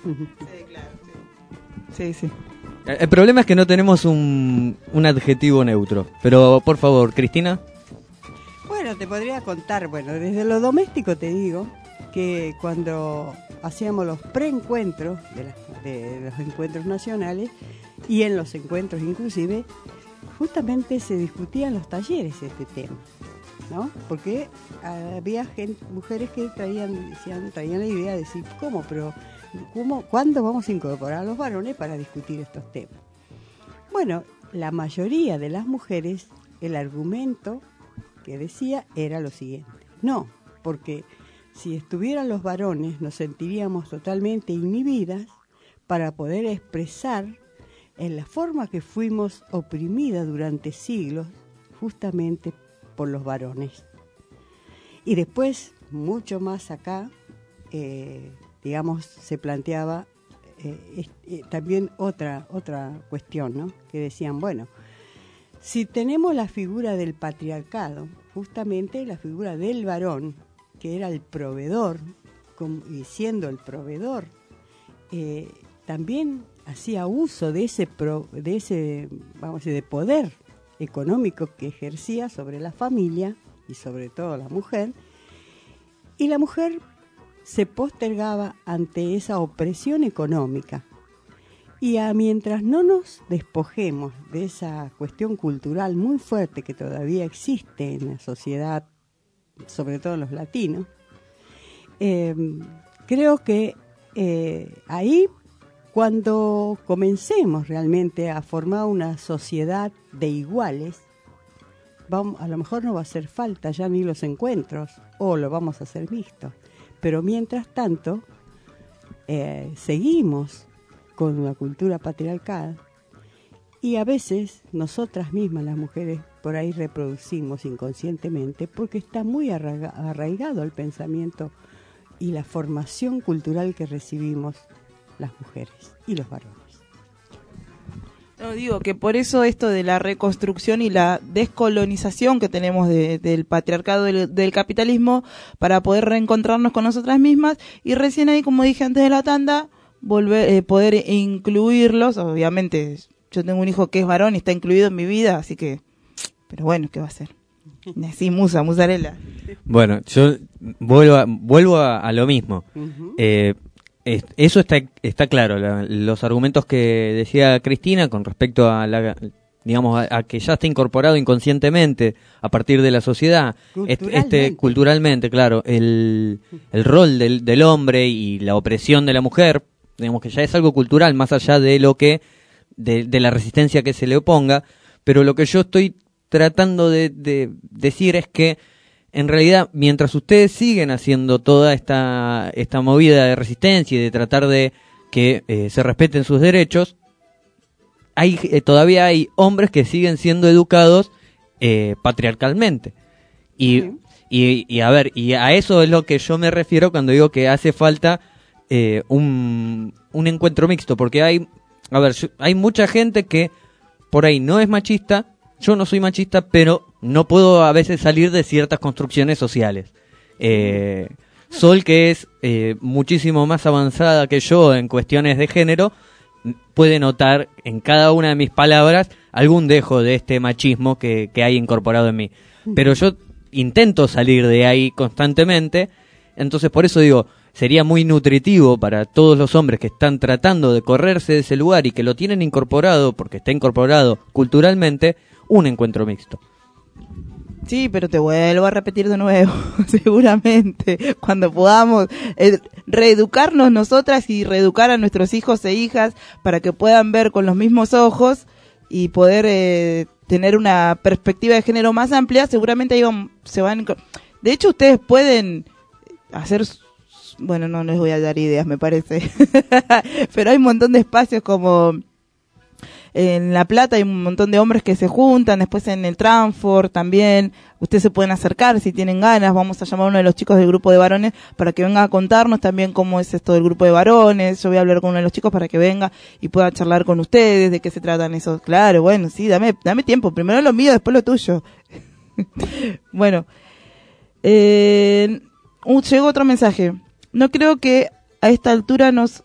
Sí, sí. El, el problema es que no tenemos un, un adjetivo neutro. Pero, por favor, Cristina. Bueno, te podría contar, bueno, desde lo doméstico te digo que cuando hacíamos los preencuentros de, las- de los encuentros nacionales y en los encuentros inclusive, justamente se discutían los talleres este tema, ¿no? Porque había gente, mujeres que traían, decían, traían la idea de decir, ¿cómo? Pero, ¿cómo, ¿cuándo vamos a incorporar a los varones para discutir estos temas? Bueno, la mayoría de las mujeres, el argumento que decía era lo siguiente. No, porque si estuvieran los varones nos sentiríamos totalmente inhibidas para poder expresar en la forma que fuimos oprimidas durante siglos justamente por los varones. Y después, mucho más acá, eh, digamos, se planteaba eh, es- eh, también otra, otra cuestión, ¿no? Que decían, bueno, si tenemos la figura del patriarcado, justamente la figura del varón, que era el proveedor, como- y siendo el proveedor, eh, también hacía uso de ese, pro- de ese, vamos a decir, de poder económico que ejercía sobre la familia y sobre todo la mujer, y la mujer se postergaba ante esa opresión económica. Y a, mientras no nos despojemos de esa cuestión cultural muy fuerte que todavía existe en la sociedad, sobre todo en los latinos, eh, creo que eh, ahí, cuando comencemos realmente a formar una sociedad de iguales, vamos, a lo mejor no va a hacer falta ya ni los encuentros, o lo vamos a hacer mixto. Pero mientras tanto, eh, seguimos con una cultura patriarcal y a veces nosotras mismas, las mujeres, por ahí reproducimos inconscientemente porque está muy arraiga- arraigado el pensamiento y la formación cultural que recibimos las mujeres y los varones. No, digo que por eso esto de la reconstrucción y la descolonización que tenemos de- del patriarcado, del, del capitalismo, para poder reencontrarnos con nosotras mismas, y recién ahí, como dije antes de la tanda, volver eh, poder incluirlos. Obviamente yo tengo un hijo que es varón y está incluido en mi vida, así que, pero bueno, ¿qué va a hacer? Sí, musa, musarela. Bueno, yo vuelvo a, vuelvo a, a lo mismo. Ujú. Eh, es- eso está está claro. La- los argumentos que decía Cristina con respecto a la, digamos, a, a que ya está incorporado inconscientemente a partir de la sociedad, este, Culturalmente. este, culturalmente, claro, el, el rol del, del hombre y la opresión de la mujer, digamos que ya es algo cultural más allá de lo que de, de la resistencia que se le oponga. Pero lo que yo estoy tratando de, de decir es que en realidad, mientras ustedes siguen haciendo toda esta esta movida de resistencia y de tratar de que eh, se respeten sus derechos, hay eh, todavía hay hombres que siguen siendo educados eh, patriarcalmente. Y, y, y a ver, y a eso es lo que yo me refiero cuando digo que hace falta eh, un, un encuentro mixto, porque hay, a ver, yo- hay mucha gente que por ahí no es machista, yo no soy machista, pero no puedo a veces salir de ciertas construcciones sociales. Eh, Sol, que es eh, muchísimo más avanzada que yo en cuestiones de género, m- puede notar en cada una de mis palabras algún dejo de este machismo que, que hay incorporado en mí. Pero yo intento salir de ahí constantemente, entonces por eso digo, sería muy nutritivo para todos los hombres que están tratando de correrse de ese lugar y que lo tienen incorporado, porque está incorporado culturalmente, un encuentro mixto. Sí, pero te vuelvo a repetir de nuevo, seguramente, cuando podamos eh, reeducarnos nosotras y reeducar a nuestros hijos e hijas para que puedan ver con los mismos ojos y poder eh, tener una perspectiva de género más amplia, seguramente ahí van- se van... enco- De hecho, ustedes pueden hacer... s- Bueno, no les voy a dar ideas, me parece. Pero hay un montón de espacios como... En La Plata hay un montón de hombres que se juntan, después en el Transport también, ustedes se pueden acercar si tienen ganas, vamos a llamar a uno de los chicos del grupo de varones para que venga a contarnos también cómo es esto del grupo de varones, yo voy a hablar con uno de los chicos para que venga y pueda charlar con ustedes de qué se tratan esos, claro, bueno, sí, dame, dame tiempo, primero lo mío, después lo tuyo. Bueno, eh, uh, llegó otro mensaje, no creo que a esta altura nos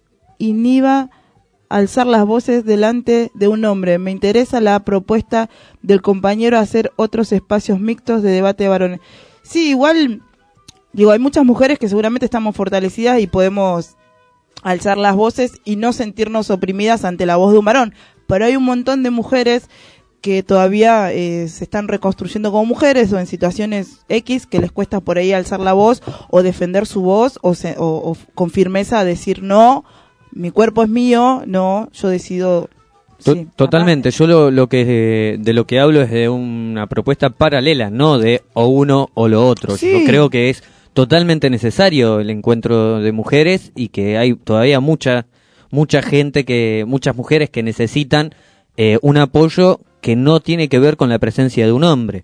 inhiba alzar las voces delante de un hombre. Me interesa la propuesta del compañero a hacer otros espacios mixtos de debate de varones. Sí, igual, digo, hay muchas mujeres que seguramente estamos fortalecidas y podemos alzar las voces y no sentirnos oprimidas ante la voz de un varón. Pero hay un montón de mujeres que todavía eh, se están reconstruyendo como mujeres o en situaciones X que les cuesta por ahí alzar la voz o defender su voz o, se, o, o con firmeza decir no, mi cuerpo es mío, no, yo decido. To- Sí. Totalmente, yo lo, lo que de lo que hablo es de una propuesta paralela, no de o uno o lo otro. Sí. Yo creo que es totalmente necesario el encuentro de mujeres y que hay todavía mucha mucha gente que muchas mujeres que necesitan eh, un apoyo que no tiene que ver con la presencia de un hombre,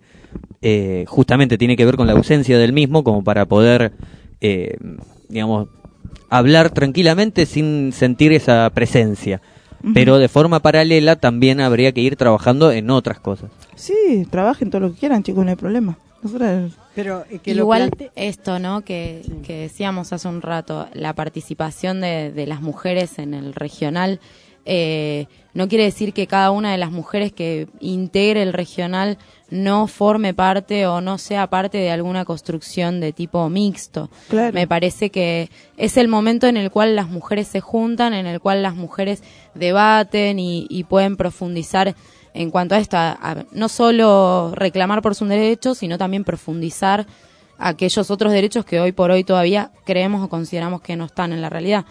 eh, justamente tiene que ver con la ausencia del mismo, como para poder, eh, digamos, hablar tranquilamente sin sentir esa presencia. Ujú. Pero de forma paralela también habría que ir trabajando en otras cosas. Sí, trabajen todo lo que quieran, chicos, no hay problema. Nosotras... Pero eh, que lo Igual plante- esto, ¿no? Que, que decíamos hace un rato, la participación de, de las mujeres en el regional, eh, no quiere decir que cada una de las mujeres que integre el regional no forme parte o no sea parte de alguna construcción de tipo mixto. Claro. Me parece que es el momento en el cual las mujeres se juntan, en el cual las mujeres debaten y, y pueden profundizar en cuanto a esto, a- a no solo reclamar por sus derechos, sino también profundizar aquellos otros derechos que hoy por hoy todavía creemos o consideramos que no están en la realidad.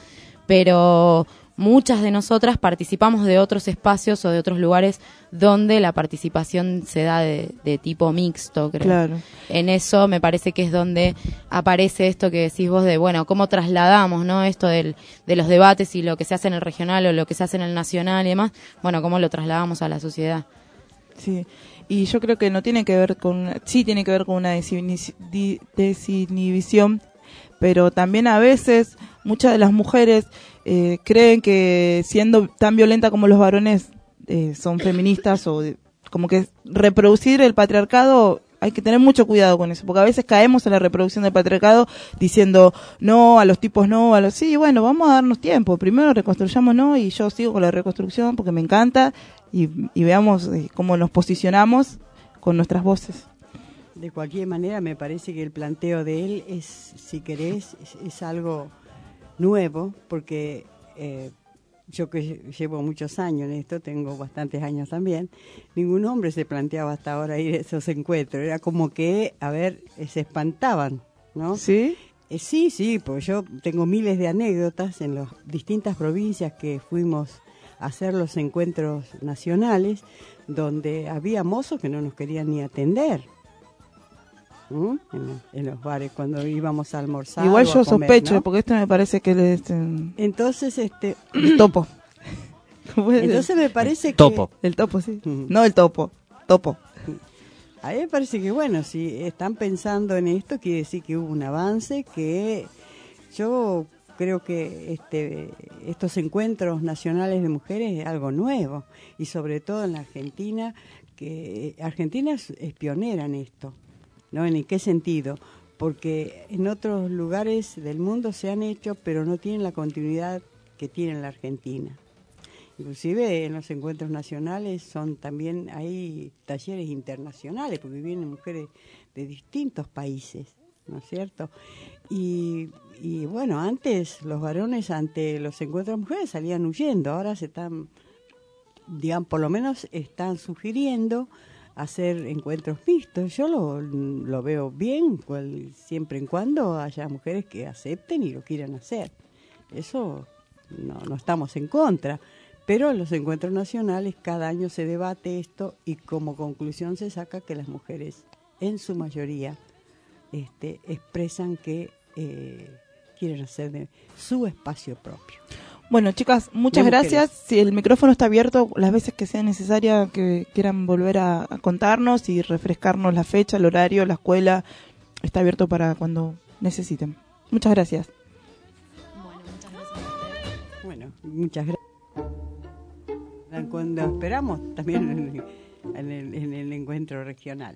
Pero muchas de nosotras participamos de otros espacios o de otros lugares donde la participación se da de, de tipo mixto, creo. Claro. En eso me parece que es donde aparece esto que decís vos de, bueno, cómo trasladamos, ¿no? Esto del, de los debates y lo que se hace en el regional o lo que se hace en el nacional y demás, bueno, cómo lo trasladamos a la sociedad. Sí, y yo creo que no tiene que ver con, sí tiene que ver con una desinhibi- di- desinhibición, pero también a veces muchas de las mujeres eh, creen que siendo tan violenta como los varones eh, son feministas o de- como que reproducir el patriarcado, hay que tener mucho cuidado con eso, porque a veces caemos en la reproducción del patriarcado diciendo no, a los tipos no, a los sí, bueno, vamos a darnos tiempo, primero reconstruyamos no, y yo sigo con la reconstrucción porque me encanta y, y veamos eh, cómo nos posicionamos con nuestras voces. De cualquier manera, me parece que el planteo de él es, si querés, es, es algo nuevo, porque eh, yo que llevo muchos años en esto, tengo bastantes años también, ningún hombre se planteaba hasta ahora ir a esos encuentros. Era como que, a ver, eh, se espantaban, ¿no? ¿Sí? Eh, sí, sí, pues yo tengo miles de anécdotas en las distintas provincias que fuimos a hacer los encuentros nacionales, donde había mozos que no nos querían ni atender. ¿Mm? En, en los bares cuando íbamos a almorzar. Igual o a yo comer, sospecho, ¿no? porque esto me parece que le es, eh, Entonces, este, el topo. ¿Cómo es? entonces me parece que Topo. El topo, sí. No el topo, topo. a mí me parece que bueno, si están pensando en esto, quiere decir que hubo un avance, que yo creo que este, estos encuentros nacionales de mujeres es algo nuevo, y sobre todo en la Argentina, que Argentina es, es pionera en esto, ¿no? ¿En qué sentido? Porque en otros lugares del mundo se han hecho, pero no tienen la continuidad que tiene la Argentina. Inclusive en los encuentros nacionales son también, hay talleres internacionales, porque vienen mujeres de distintos países, ¿no es cierto? Y, y bueno, antes los varones ante los encuentros de mujeres salían huyendo, ahora se están, digamos, por lo menos están sugiriendo hacer encuentros mixtos. Yo lo, lo veo bien, cual, siempre en cuando haya mujeres que acepten y lo quieran hacer. Eso no, no estamos en contra. Pero en los encuentros nacionales cada año se debate esto y como conclusión se saca que las mujeres, en su mayoría, este, expresan que eh, quieren hacer de su espacio propio. Bueno, chicas, muchas De gracias. mujeres. Si el micrófono está abierto, las veces que sea necesaria que quieran volver a, a contarnos y refrescarnos la fecha, el horario, la escuela, está abierto para cuando necesiten. Muchas gracias. Bueno, muchas gracias. Cuando esperamos también en, en, el, en el encuentro regional.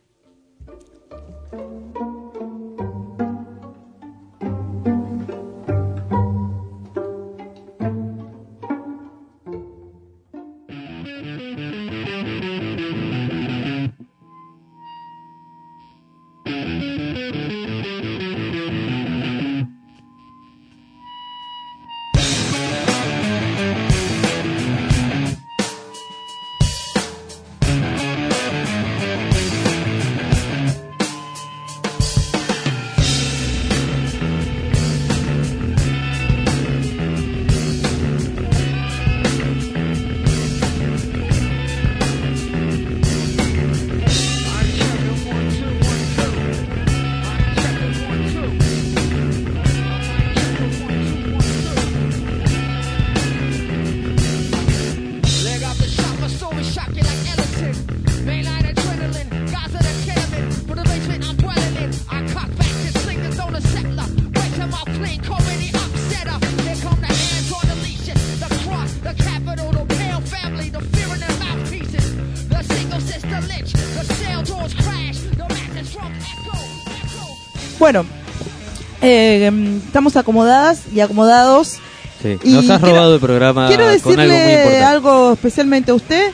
Bueno, eh, estamos acomodadas y acomodados. Sí, Y nos has quiero- robado el programa Quiero con decirle algo muy importante. algo especialmente a usted,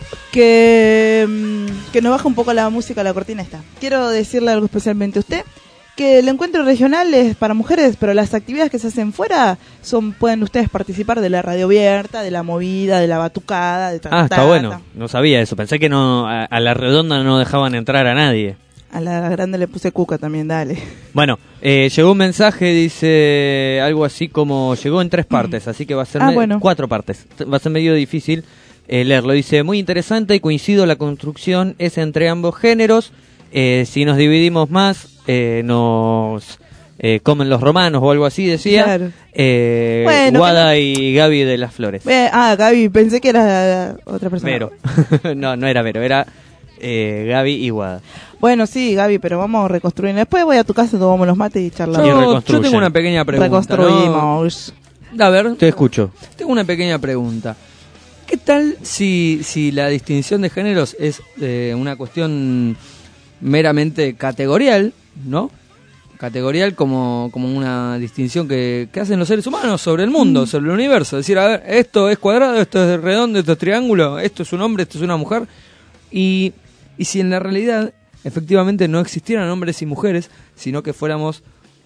que, mm, que nos baja un poco la música, la cortina está. Quiero decirle algo especialmente a usted, que el encuentro regional es para mujeres, pero las actividades que se hacen fuera son pueden ustedes participar de la radio abierta, de la movida, de la batucada, de ta, Ah, está ta, bueno. ta. No sabía eso. Pensé que no a, a la redonda no dejaban entrar a nadie. A la grande le puse cuca también, dale. Bueno, eh, llegó un mensaje, dice algo así como llegó en tres partes, así que va a ser Ah, me- bueno. cuatro partes. Va a ser medio difícil eh, leerlo. Dice, muy interesante y coincido, la construcción es entre ambos géneros. Eh, si nos dividimos más, eh, nos eh, comen los romanos o algo así, decía. Claro. Eh, Bueno, Guada y Gaby de las Flores. Eh, ah, Gaby, pensé que era otra persona. Vero. no, no era Vero, era eh, Gaby y Guada. Bueno, sí, Gaby, pero vamos a reconstruir. Después voy a tu casa, tomamos los mates y charlamos. Yo, yo tengo una pequeña pregunta. Reconstruimos. ¿no? A ver, Te escucho. tengo una pequeña pregunta. ¿Qué tal si, si la distinción de géneros es eh, una cuestión meramente categorial, ¿no? Categorial como, como una distinción que, que hacen los seres humanos sobre el mundo, Mm. sobre el universo. Es decir, a ver, esto es cuadrado, esto es redondo, esto es triángulo, esto es un hombre, esto es una mujer. Y, y si en la realidad efectivamente no existieran hombres y mujeres, sino que fuéramos...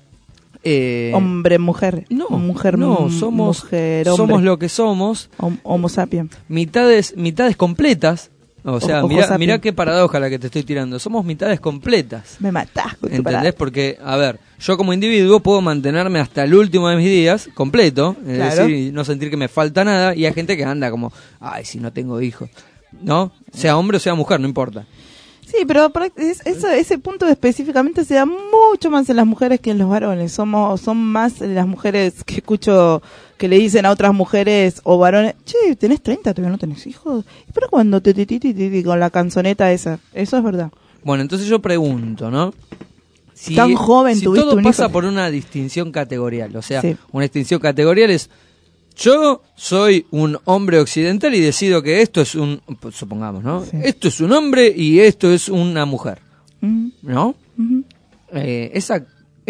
Eh, Hombre, mujer. No, mujer, no, m- somos, mujer, hombre. somos lo que somos. Hom- Homo sapiens. Mitades, mitades completas. O sea, Ojo mirá, sapiens. mirá qué paradoja la que te estoy tirando. Somos mitades completas. Me matás con tu ¿Entendés? parada. Porque, a ver, yo como individuo puedo mantenerme hasta el último de mis días completo, es Claro. decir, y no sentir que me falta nada, y hay gente que anda como, ay, si no tengo hijos, ¿no? Sea hombre o sea mujer, no importa. Sí, pero por- es- eso, ese punto específicamente se da mucho más en las mujeres que en los varones. Somos, son más las mujeres que escucho que le dicen a otras mujeres o varones, che, tenés treinta, todavía no tenés hijos. ¿Y pero cuando te ti, ti, ti, ti, ti, con la canzoneta esa? Eso es verdad. Bueno, entonces yo pregunto, ¿no? si, tan joven si tuviste todo un pasa hijo. por una distinción categorial, o sea, Sí. una distinción categorial es yo soy un hombre occidental y decido que esto es un, supongamos, ¿no? Sí. Esto es un hombre y esto es una mujer, Ujú, ¿no? ujú. Eh, esa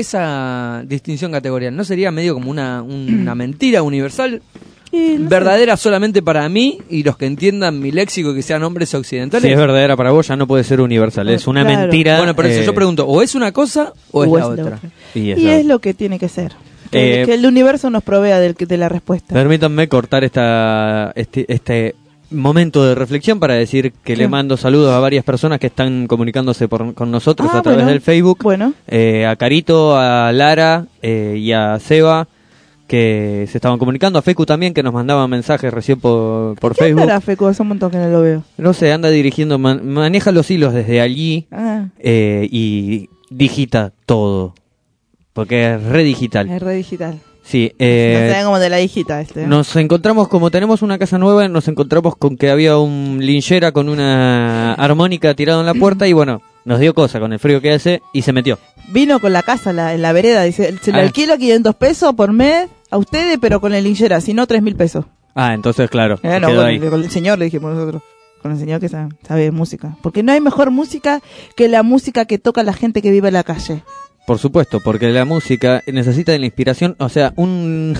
esa distinción categorial no sería medio como una una mentira universal, Y no sé. verdadera solamente para mí y los que entiendan mi léxico y que sean hombres occidentales. Si es verdadera para vos, ya no puede ser universal. Es una Claro. mentira. Bueno, por eso eh, yo pregunto, ¿o es una cosa o es O la es la otra? otra. Y es, Y la- es lo que tiene que ser. Que, Eh, que el universo nos provea del, de la respuesta. Permítanme cortar esta este, este momento de reflexión para decir que le ¿Qué? mando saludos a varias personas que están comunicándose por- con nosotros Ah, a través bueno. del Facebook. Bueno, Eh, a Carito, a Lara eh, y a Seba, que se estaban comunicando. A Fecu también, que nos mandaba mensajes recién por, por ¿qué Facebook. andará, Feco? Hace un montón que no lo veo. No sé, anda dirigiendo, man- maneja los hilos desde allí Ah, eh, y digita todo. Porque es re digital. es re digital. Sí, no eh, se ve como de la hijita este. ¿eh? nos encontramos, como tenemos una casa nueva, nos encontramos con que había un linchera con una armónica tirado en la puerta y bueno, nos dio cosa con el frío que hace y se metió. Vino con la casa la, en la vereda. Dice, se le Ah. alquilo quinientos pesos por mes a ustedes, pero con el linchera, si no, tres mil pesos. Ah, entonces claro, Eh, no, quedó con, ahí. el, con el señor le dijimos nosotros. Con el señor que sabe, sabe de música. Porque no hay mejor música que la música que toca la gente que vive en la calle. Por supuesto, porque la música necesita de la inspiración. O sea, un,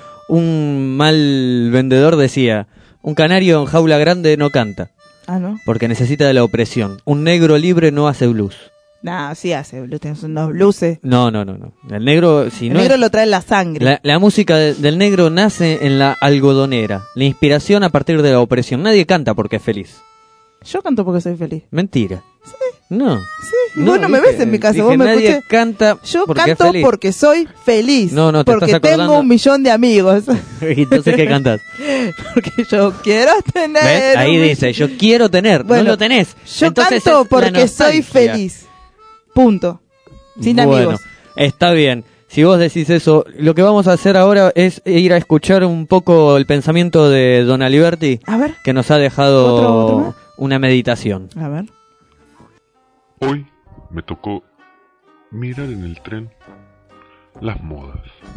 un mal vendedor decía, un canario en jaula grande no canta, Ah, ¿no? porque necesita de la opresión. Un negro libre no hace blues. Nah, sí hace blues, tenés unos blues. No, no, no, no. El negro, si El no negro es- lo trae en la sangre. la, la música de- del negro nace en la algodonera. La inspiración a partir de la opresión. Nadie canta porque es feliz. Yo canto porque soy feliz. Mentira. No. Sí, y vos no me dije- ves en mi casa, dije, vos me nadie escuchás. canta Yo porque es canto feliz. porque soy feliz. No, no, te porque estás acordando- tengo un millón de amigos. ¿Y entonces qué cantas? Porque yo quiero tener. ¿Ves? Ahí un dice, yo quiero tener, Bueno, no lo tenés. Yo Entonces canto es la porque soy nostalgia. feliz. Punto. Sin Bueno, amigos. está bien. Si vos decís eso, lo que vamos a hacer ahora es ir a escuchar un poco el pensamiento de Don Aliberti, A ver, que nos ha dejado ¿Otro- otro más? una meditación. a ver. Hoy me tocó mirar en el tren las modas.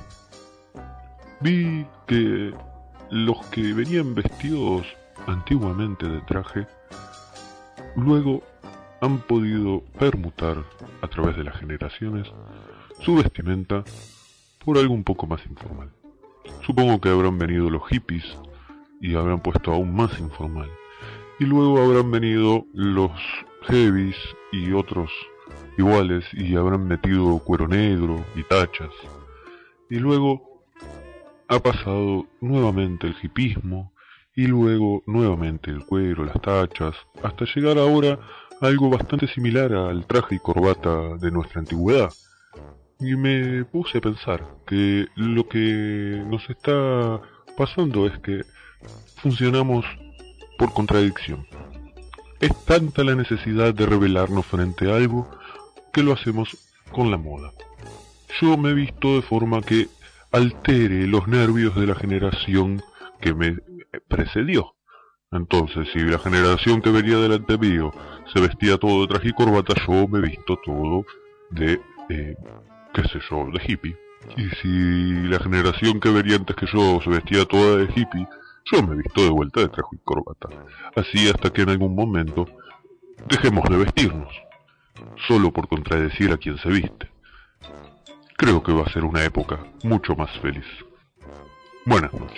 Vi que los que venían vestidos antiguamente de traje, luego han podido permutar a través de las generaciones su vestimenta por algo un poco más informal. Supongo que habrán venido los hippies y habrán puesto aún más informal. Y luego habrán venido los heavies y otros iguales y habrán metido cuero negro y tachas. Y luego ha pasado nuevamente el hipismo y luego nuevamente el cuero, las tachas, hasta llegar ahora a algo bastante similar al traje y corbata de nuestra antigüedad. Y me puse a pensar que lo que nos está pasando es que funcionamos por contradicción. Es tanta la necesidad de rebelarnos frente a algo que lo hacemos con la moda. Yo me he visto de forma que altere los nervios de la generación que me precedió. Entonces, si la generación que venía delante mío se vestía todo de traje y corbata, yo me he visto todo de, eh, qué sé yo, de hippie. Y si la generación que venía antes que yo se vestía toda de hippie, yo me he visto de vuelta de traje y corbata. Así hasta que en algún momento dejemos de vestirnos, solo por contradecir a quien se viste. Creo que va a ser una época mucho más feliz. Buenas noches.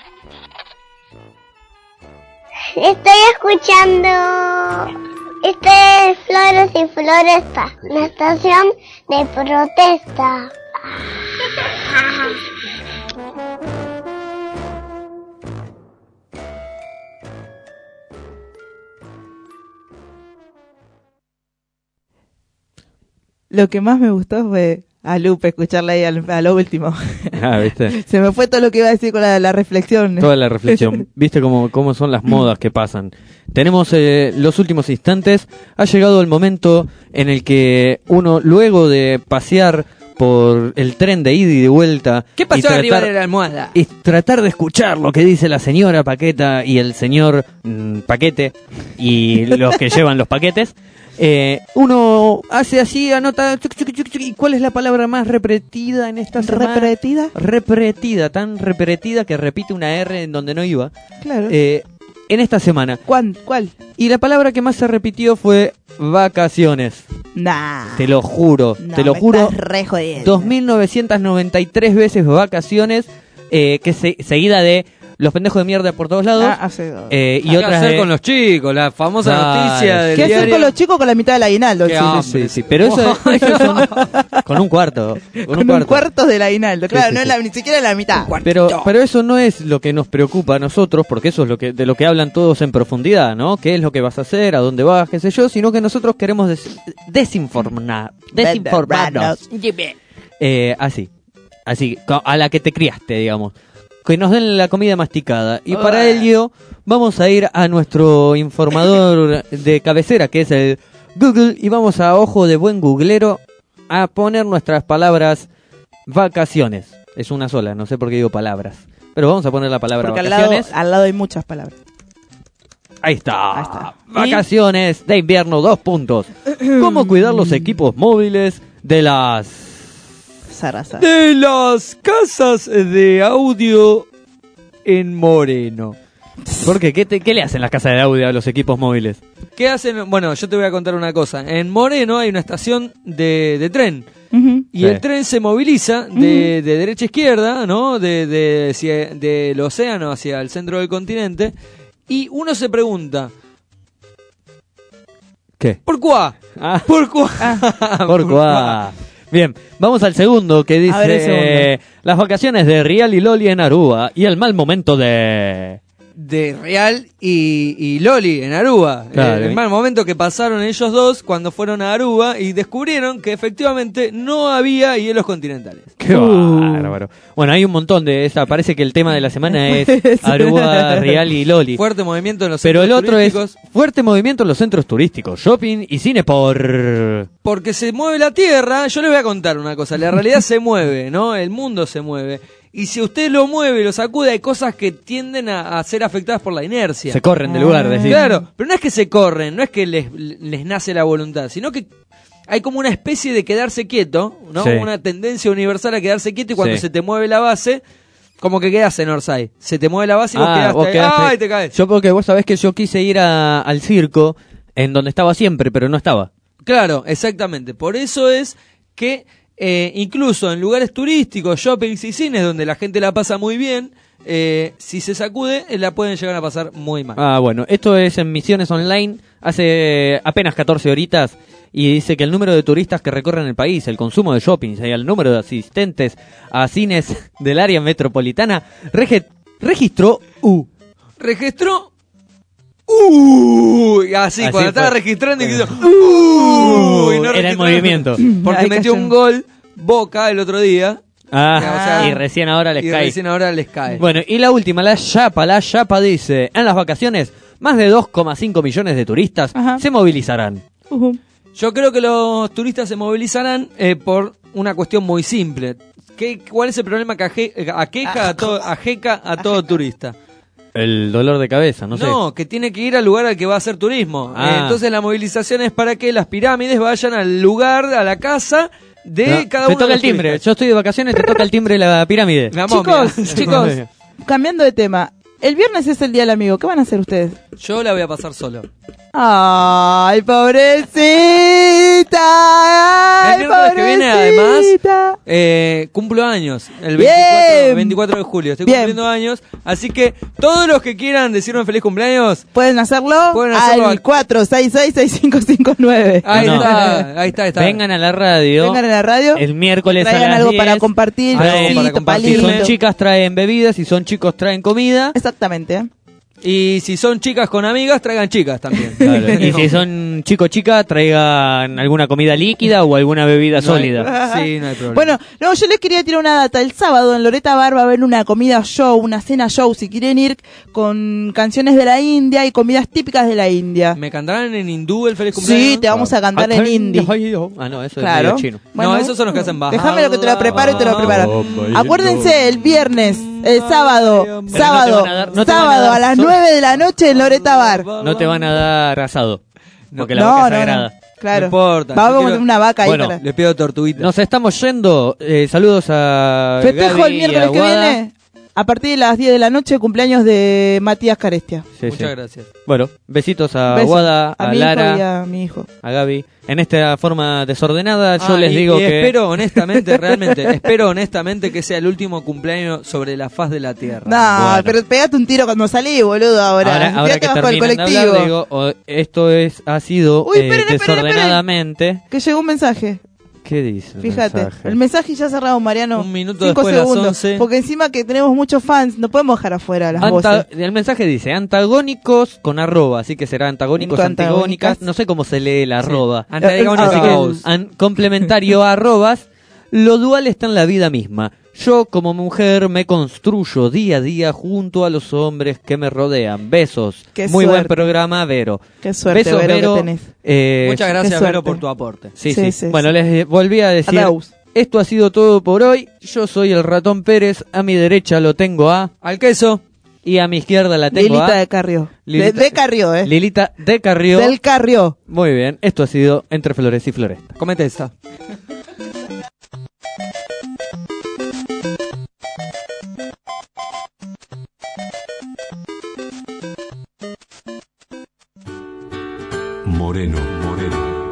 Estoy escuchando. Este es Flores y Floresta, una estación de protesta. Lo que más me gustó fue a Lupe escucharla ahí al- a lo último. Ah, ¿viste? Se me fue todo lo que iba a decir con la, la reflexión. Toda la reflexión. ¿Viste cómo, cómo son las modas que pasan? Tenemos eh, los últimos instantes. Ha llegado el momento en el que uno, luego de pasear por el tren de ida y de vuelta... ¿Qué y pasó tratar- arriba de la almohada? Y tratar de escuchar lo que dice la señora Paqueta y el señor mm, Paquete y los que llevan los paquetes, Eh, uno hace así, anota, chuc, chuc, chuc, chuc, ¿y cuál es la palabra más repetida en esta semana? ¿Repetida? Repetida, tan repetida que repite una R en donde no iba. Claro. Eh, en esta semana. ¿Cuál? ¿Cuál? Y la palabra que más se repitió fue vacaciones. Nah. Te lo juro, No, te lo me juro. estás re jodiendo. dos mil novecientas noventa y tres veces vacaciones, eh, que se, seguida de los pendejos de mierda por todos lados. Ah, hace- eh, y ¿Qué otras hacer de- con los chicos? La famosa Claro. noticia del ¿Qué hacer diario. con los chicos con la mitad del aguinaldo? Qué Sí, hambre. sí, Sí, sí, pero eso, eso es un- con un cuarto. Con, Con un un cuarto. cuarto del aguinaldo, claro, sí, no sí. es la- ni siquiera la mitad. Pero, pero eso no es lo que nos preocupa a nosotros, porque eso es lo que de lo que hablan todos en profundidad, ¿no? ¿Qué es lo que vas a hacer? ¿A dónde vas? ¿Qué sé yo? Sino que nosotros queremos des- desinformar, desinformarnos. Eh, así, así, co- a la que te criaste, digamos. Que nos den la comida masticada. Y para ello vamos a ir a nuestro informador de cabecera, que es el Google, y vamos a ojo de buen googlero a poner nuestras palabras vacaciones. Es una sola, no sé por qué digo palabras. Pero vamos a poner la palabra Porque al lado, vacaciones. al lado hay muchas palabras. Ahí está. Ahí está. Vacaciones de invierno, dos puntos. ¿Cómo cuidar los equipos móviles de las... Zaraza. De las casas de audio en Moreno. ¿Por qué? ¿Qué, te- qué le hacen las casas de audio a los equipos móviles? ¿Qué hacen? Bueno, yo te voy a contar una cosa. En Moreno hay una estación de, de tren. Ujú. Y Sí. el tren se moviliza de, de derecha a izquierda, ¿no? De, de, hacia- del océano hacia el centro del continente. Y uno se pregunta, ¿Qué? ¿por cuá? Ah, ¿Por cuá? por cuá. Bien, vamos al segundo que dice A ver el segundo. las vacaciones de Rial y Loli en Aruba y el mal momento de... De Real y, y Loli en Aruba. Claro. El, el mal momento que pasaron ellos dos cuando fueron a Aruba y descubrieron que efectivamente no había hielos continentales. ¡Qué bárbaro! Bueno, hay un montón de esa. Parece que el tema de la semana es Aruba, Rial y Loli. Fuerte movimiento en los Pero el centros otro es turísticos. fuerte movimiento en los centros turísticos, shopping y cine por... Porque se mueve la Tierra. Yo les voy a contar una cosa. La realidad se mueve, ¿no? El mundo se mueve. Y si usted lo mueve, lo sacude, hay cosas que tienden a, a ser afectadas por la inercia. Se corren de lugar, decís. Claro, pero no es que se corren, no es que les, les nace la voluntad, sino que hay como una especie de quedarse quieto, ¿no? Sí. Una tendencia universal a quedarse quieto y cuando Sí. se te mueve la base, como que quedas en Orsay. Se te mueve la base y vos Ah, quedaste vos ahí. quedaste- ¡Ay, te caes! Yo porque vos sabés que yo quise ir a- al circo en donde estaba siempre, pero no estaba. Claro, exactamente. Por eso es que eh, incluso en lugares turísticos, shoppings y cines donde la gente la pasa muy bien, eh, si se sacude, eh, la pueden llegar a pasar muy mal. Ah, bueno, esto es en Misiones Online, hace apenas catorce horitas, y dice que el número de turistas que recorren el país, el consumo de shoppings y el número de asistentes a cines del área metropolitana rege- registró U. Registró. Uy, así, Así cuando estaba fue. registrando y que hizo. Uy, no Era el registró. movimiento. Porque Ay, metió cayó. un gol Boca el otro día. Ah, O sea, y recién ahora les y cae. recién ahora les cae. Bueno, y la última, la Chapa, la Chapa dice, en las vacaciones, más de dos coma cinco millones de turistas Ajá. se movilizarán. Ujú. Yo creo que los turistas se movilizarán eh, por una cuestión muy simple. ¿Qué, ¿Cuál es el problema que aje- aqueja a todo, ajeca a todo turista? El dolor de cabeza, no, No, sé. que tiene que ir al lugar al que va a hacer turismo. Ah. Eh, entonces la movilización es para que las pirámides vayan al lugar, a la casa de No, cada te uno toca de el los timbre. turistas. Yo estoy de vacaciones, te toca el timbre de la pirámide. La momia. Chicos, chicos, cambiando de tema. El viernes es el Día del Amigo. ¿Qué van a hacer ustedes? Yo la voy a pasar solo. ¡Ay, pobrecita! ¡Ay, El miércoles que viene, además, pobrecita! eh, cumplo años. El Bien. veinticuatro, veinticuatro de julio. Estoy Bien. cumpliendo años. Así que todos los que quieran decirme feliz cumpleaños, ¿Pueden hacerlo? Pueden hacerlo al a- cuatro seis seis, seis cinco cinco nueve. ahí No, no. está, ahí está, ahí está. Vengan a la radio. Vengan a la radio. El miércoles a Traigan las algo diez. para compartir. Algo besito, para compartir. Si palito. son chicas traen bebidas, si son chicos traen comida. Exactamente. ¿eh? Y si son chicas con amigas, traigan chicas también. Y si son chico chica, traigan alguna comida líquida o alguna bebida No hay- sólida. Sí, no hay problema. Bueno, no, yo les quería tirar una data. El sábado en Loreta Bar va a haber una comida show, una cena show, si quieren ir, con canciones de la India y comidas típicas de la India. ¿Me cantarán en hindú el feliz cumpleaños? Sí, te vamos a cantar en hindi. Ah, no, eso Claro. es medio chino. No, esos son los que hacen baja. Déjame lo que te lo preparo y te lo preparo. Acuérdense, el viernes, el sábado, sábado, van a dar- no te van a sábado dar a las sol- nueve de la noche en Loreta Bar. No te van a dar asado. Porque la No, vaca es no, sagrada. no. Claro. No importa. Vamos Yo a quiero- poner una vaca ahí Bueno, para... Le pido tortuguita. Nos estamos yendo. Eh, saludos a Festejo Gaby el y miércoles a que Guada. viene, a partir de las diez de la noche, cumpleaños de Matías Carestia. Sí, Muchas sí. gracias. Bueno, besitos a Besos. Guada, a, a mi Lara, hijo y a mi hijo. a Gaby. En esta forma desordenada, yo Ah, les y- digo y que... espero honestamente, realmente, espero honestamente que sea el último cumpleaños sobre la faz de la tierra. No, Bueno. pero pegate un tiro cuando salí, boludo, ahora. Ahora, ahora Fíjate que bajo el terminan de colectivo. hablar, digo, o- esto es ha sido Uy, eh, esperen, esperen, esperen. desordenadamente... Que llegó un mensaje. ¿Qué dice el Fíjate, mensaje? el mensaje ya cerrado, Mariano. Un minuto Cinco después de las segundos. once. Porque encima que tenemos muchos fans, no podemos dejar afuera las Anta- voces. el mensaje dice antagónicos con arroba, así que será antagónicos, Antagónicas. antagónicas. No sé cómo se lee la arroba. Antagónicos. Así que an- complementario a arrobas. Lo dual está en la vida misma. Yo como mujer me construyo día a día junto a los hombres que me rodean. Besos. Qué Muy buen suerte. programa, Vero. Qué suerte, Besos, Vero, Vero. que tenés. Eh, Muchas Qué gracias, suerte. Vero, por tu aporte. Sí, Sí, sí. sí, Bueno, sí. les volví a decir, Raus. esto ha sido todo por hoy. Yo soy el Ratón Pérez. A mi derecha lo tengo a... Al queso. Y a mi izquierda la tengo Lilita a... de Carrió. Lilita- De, de Carrió, eh. Lilita de Carrió. Del Carrió. Muy bien, esto ha sido Entre Flores y Floresta. Comete esta. Moreno, Moreno.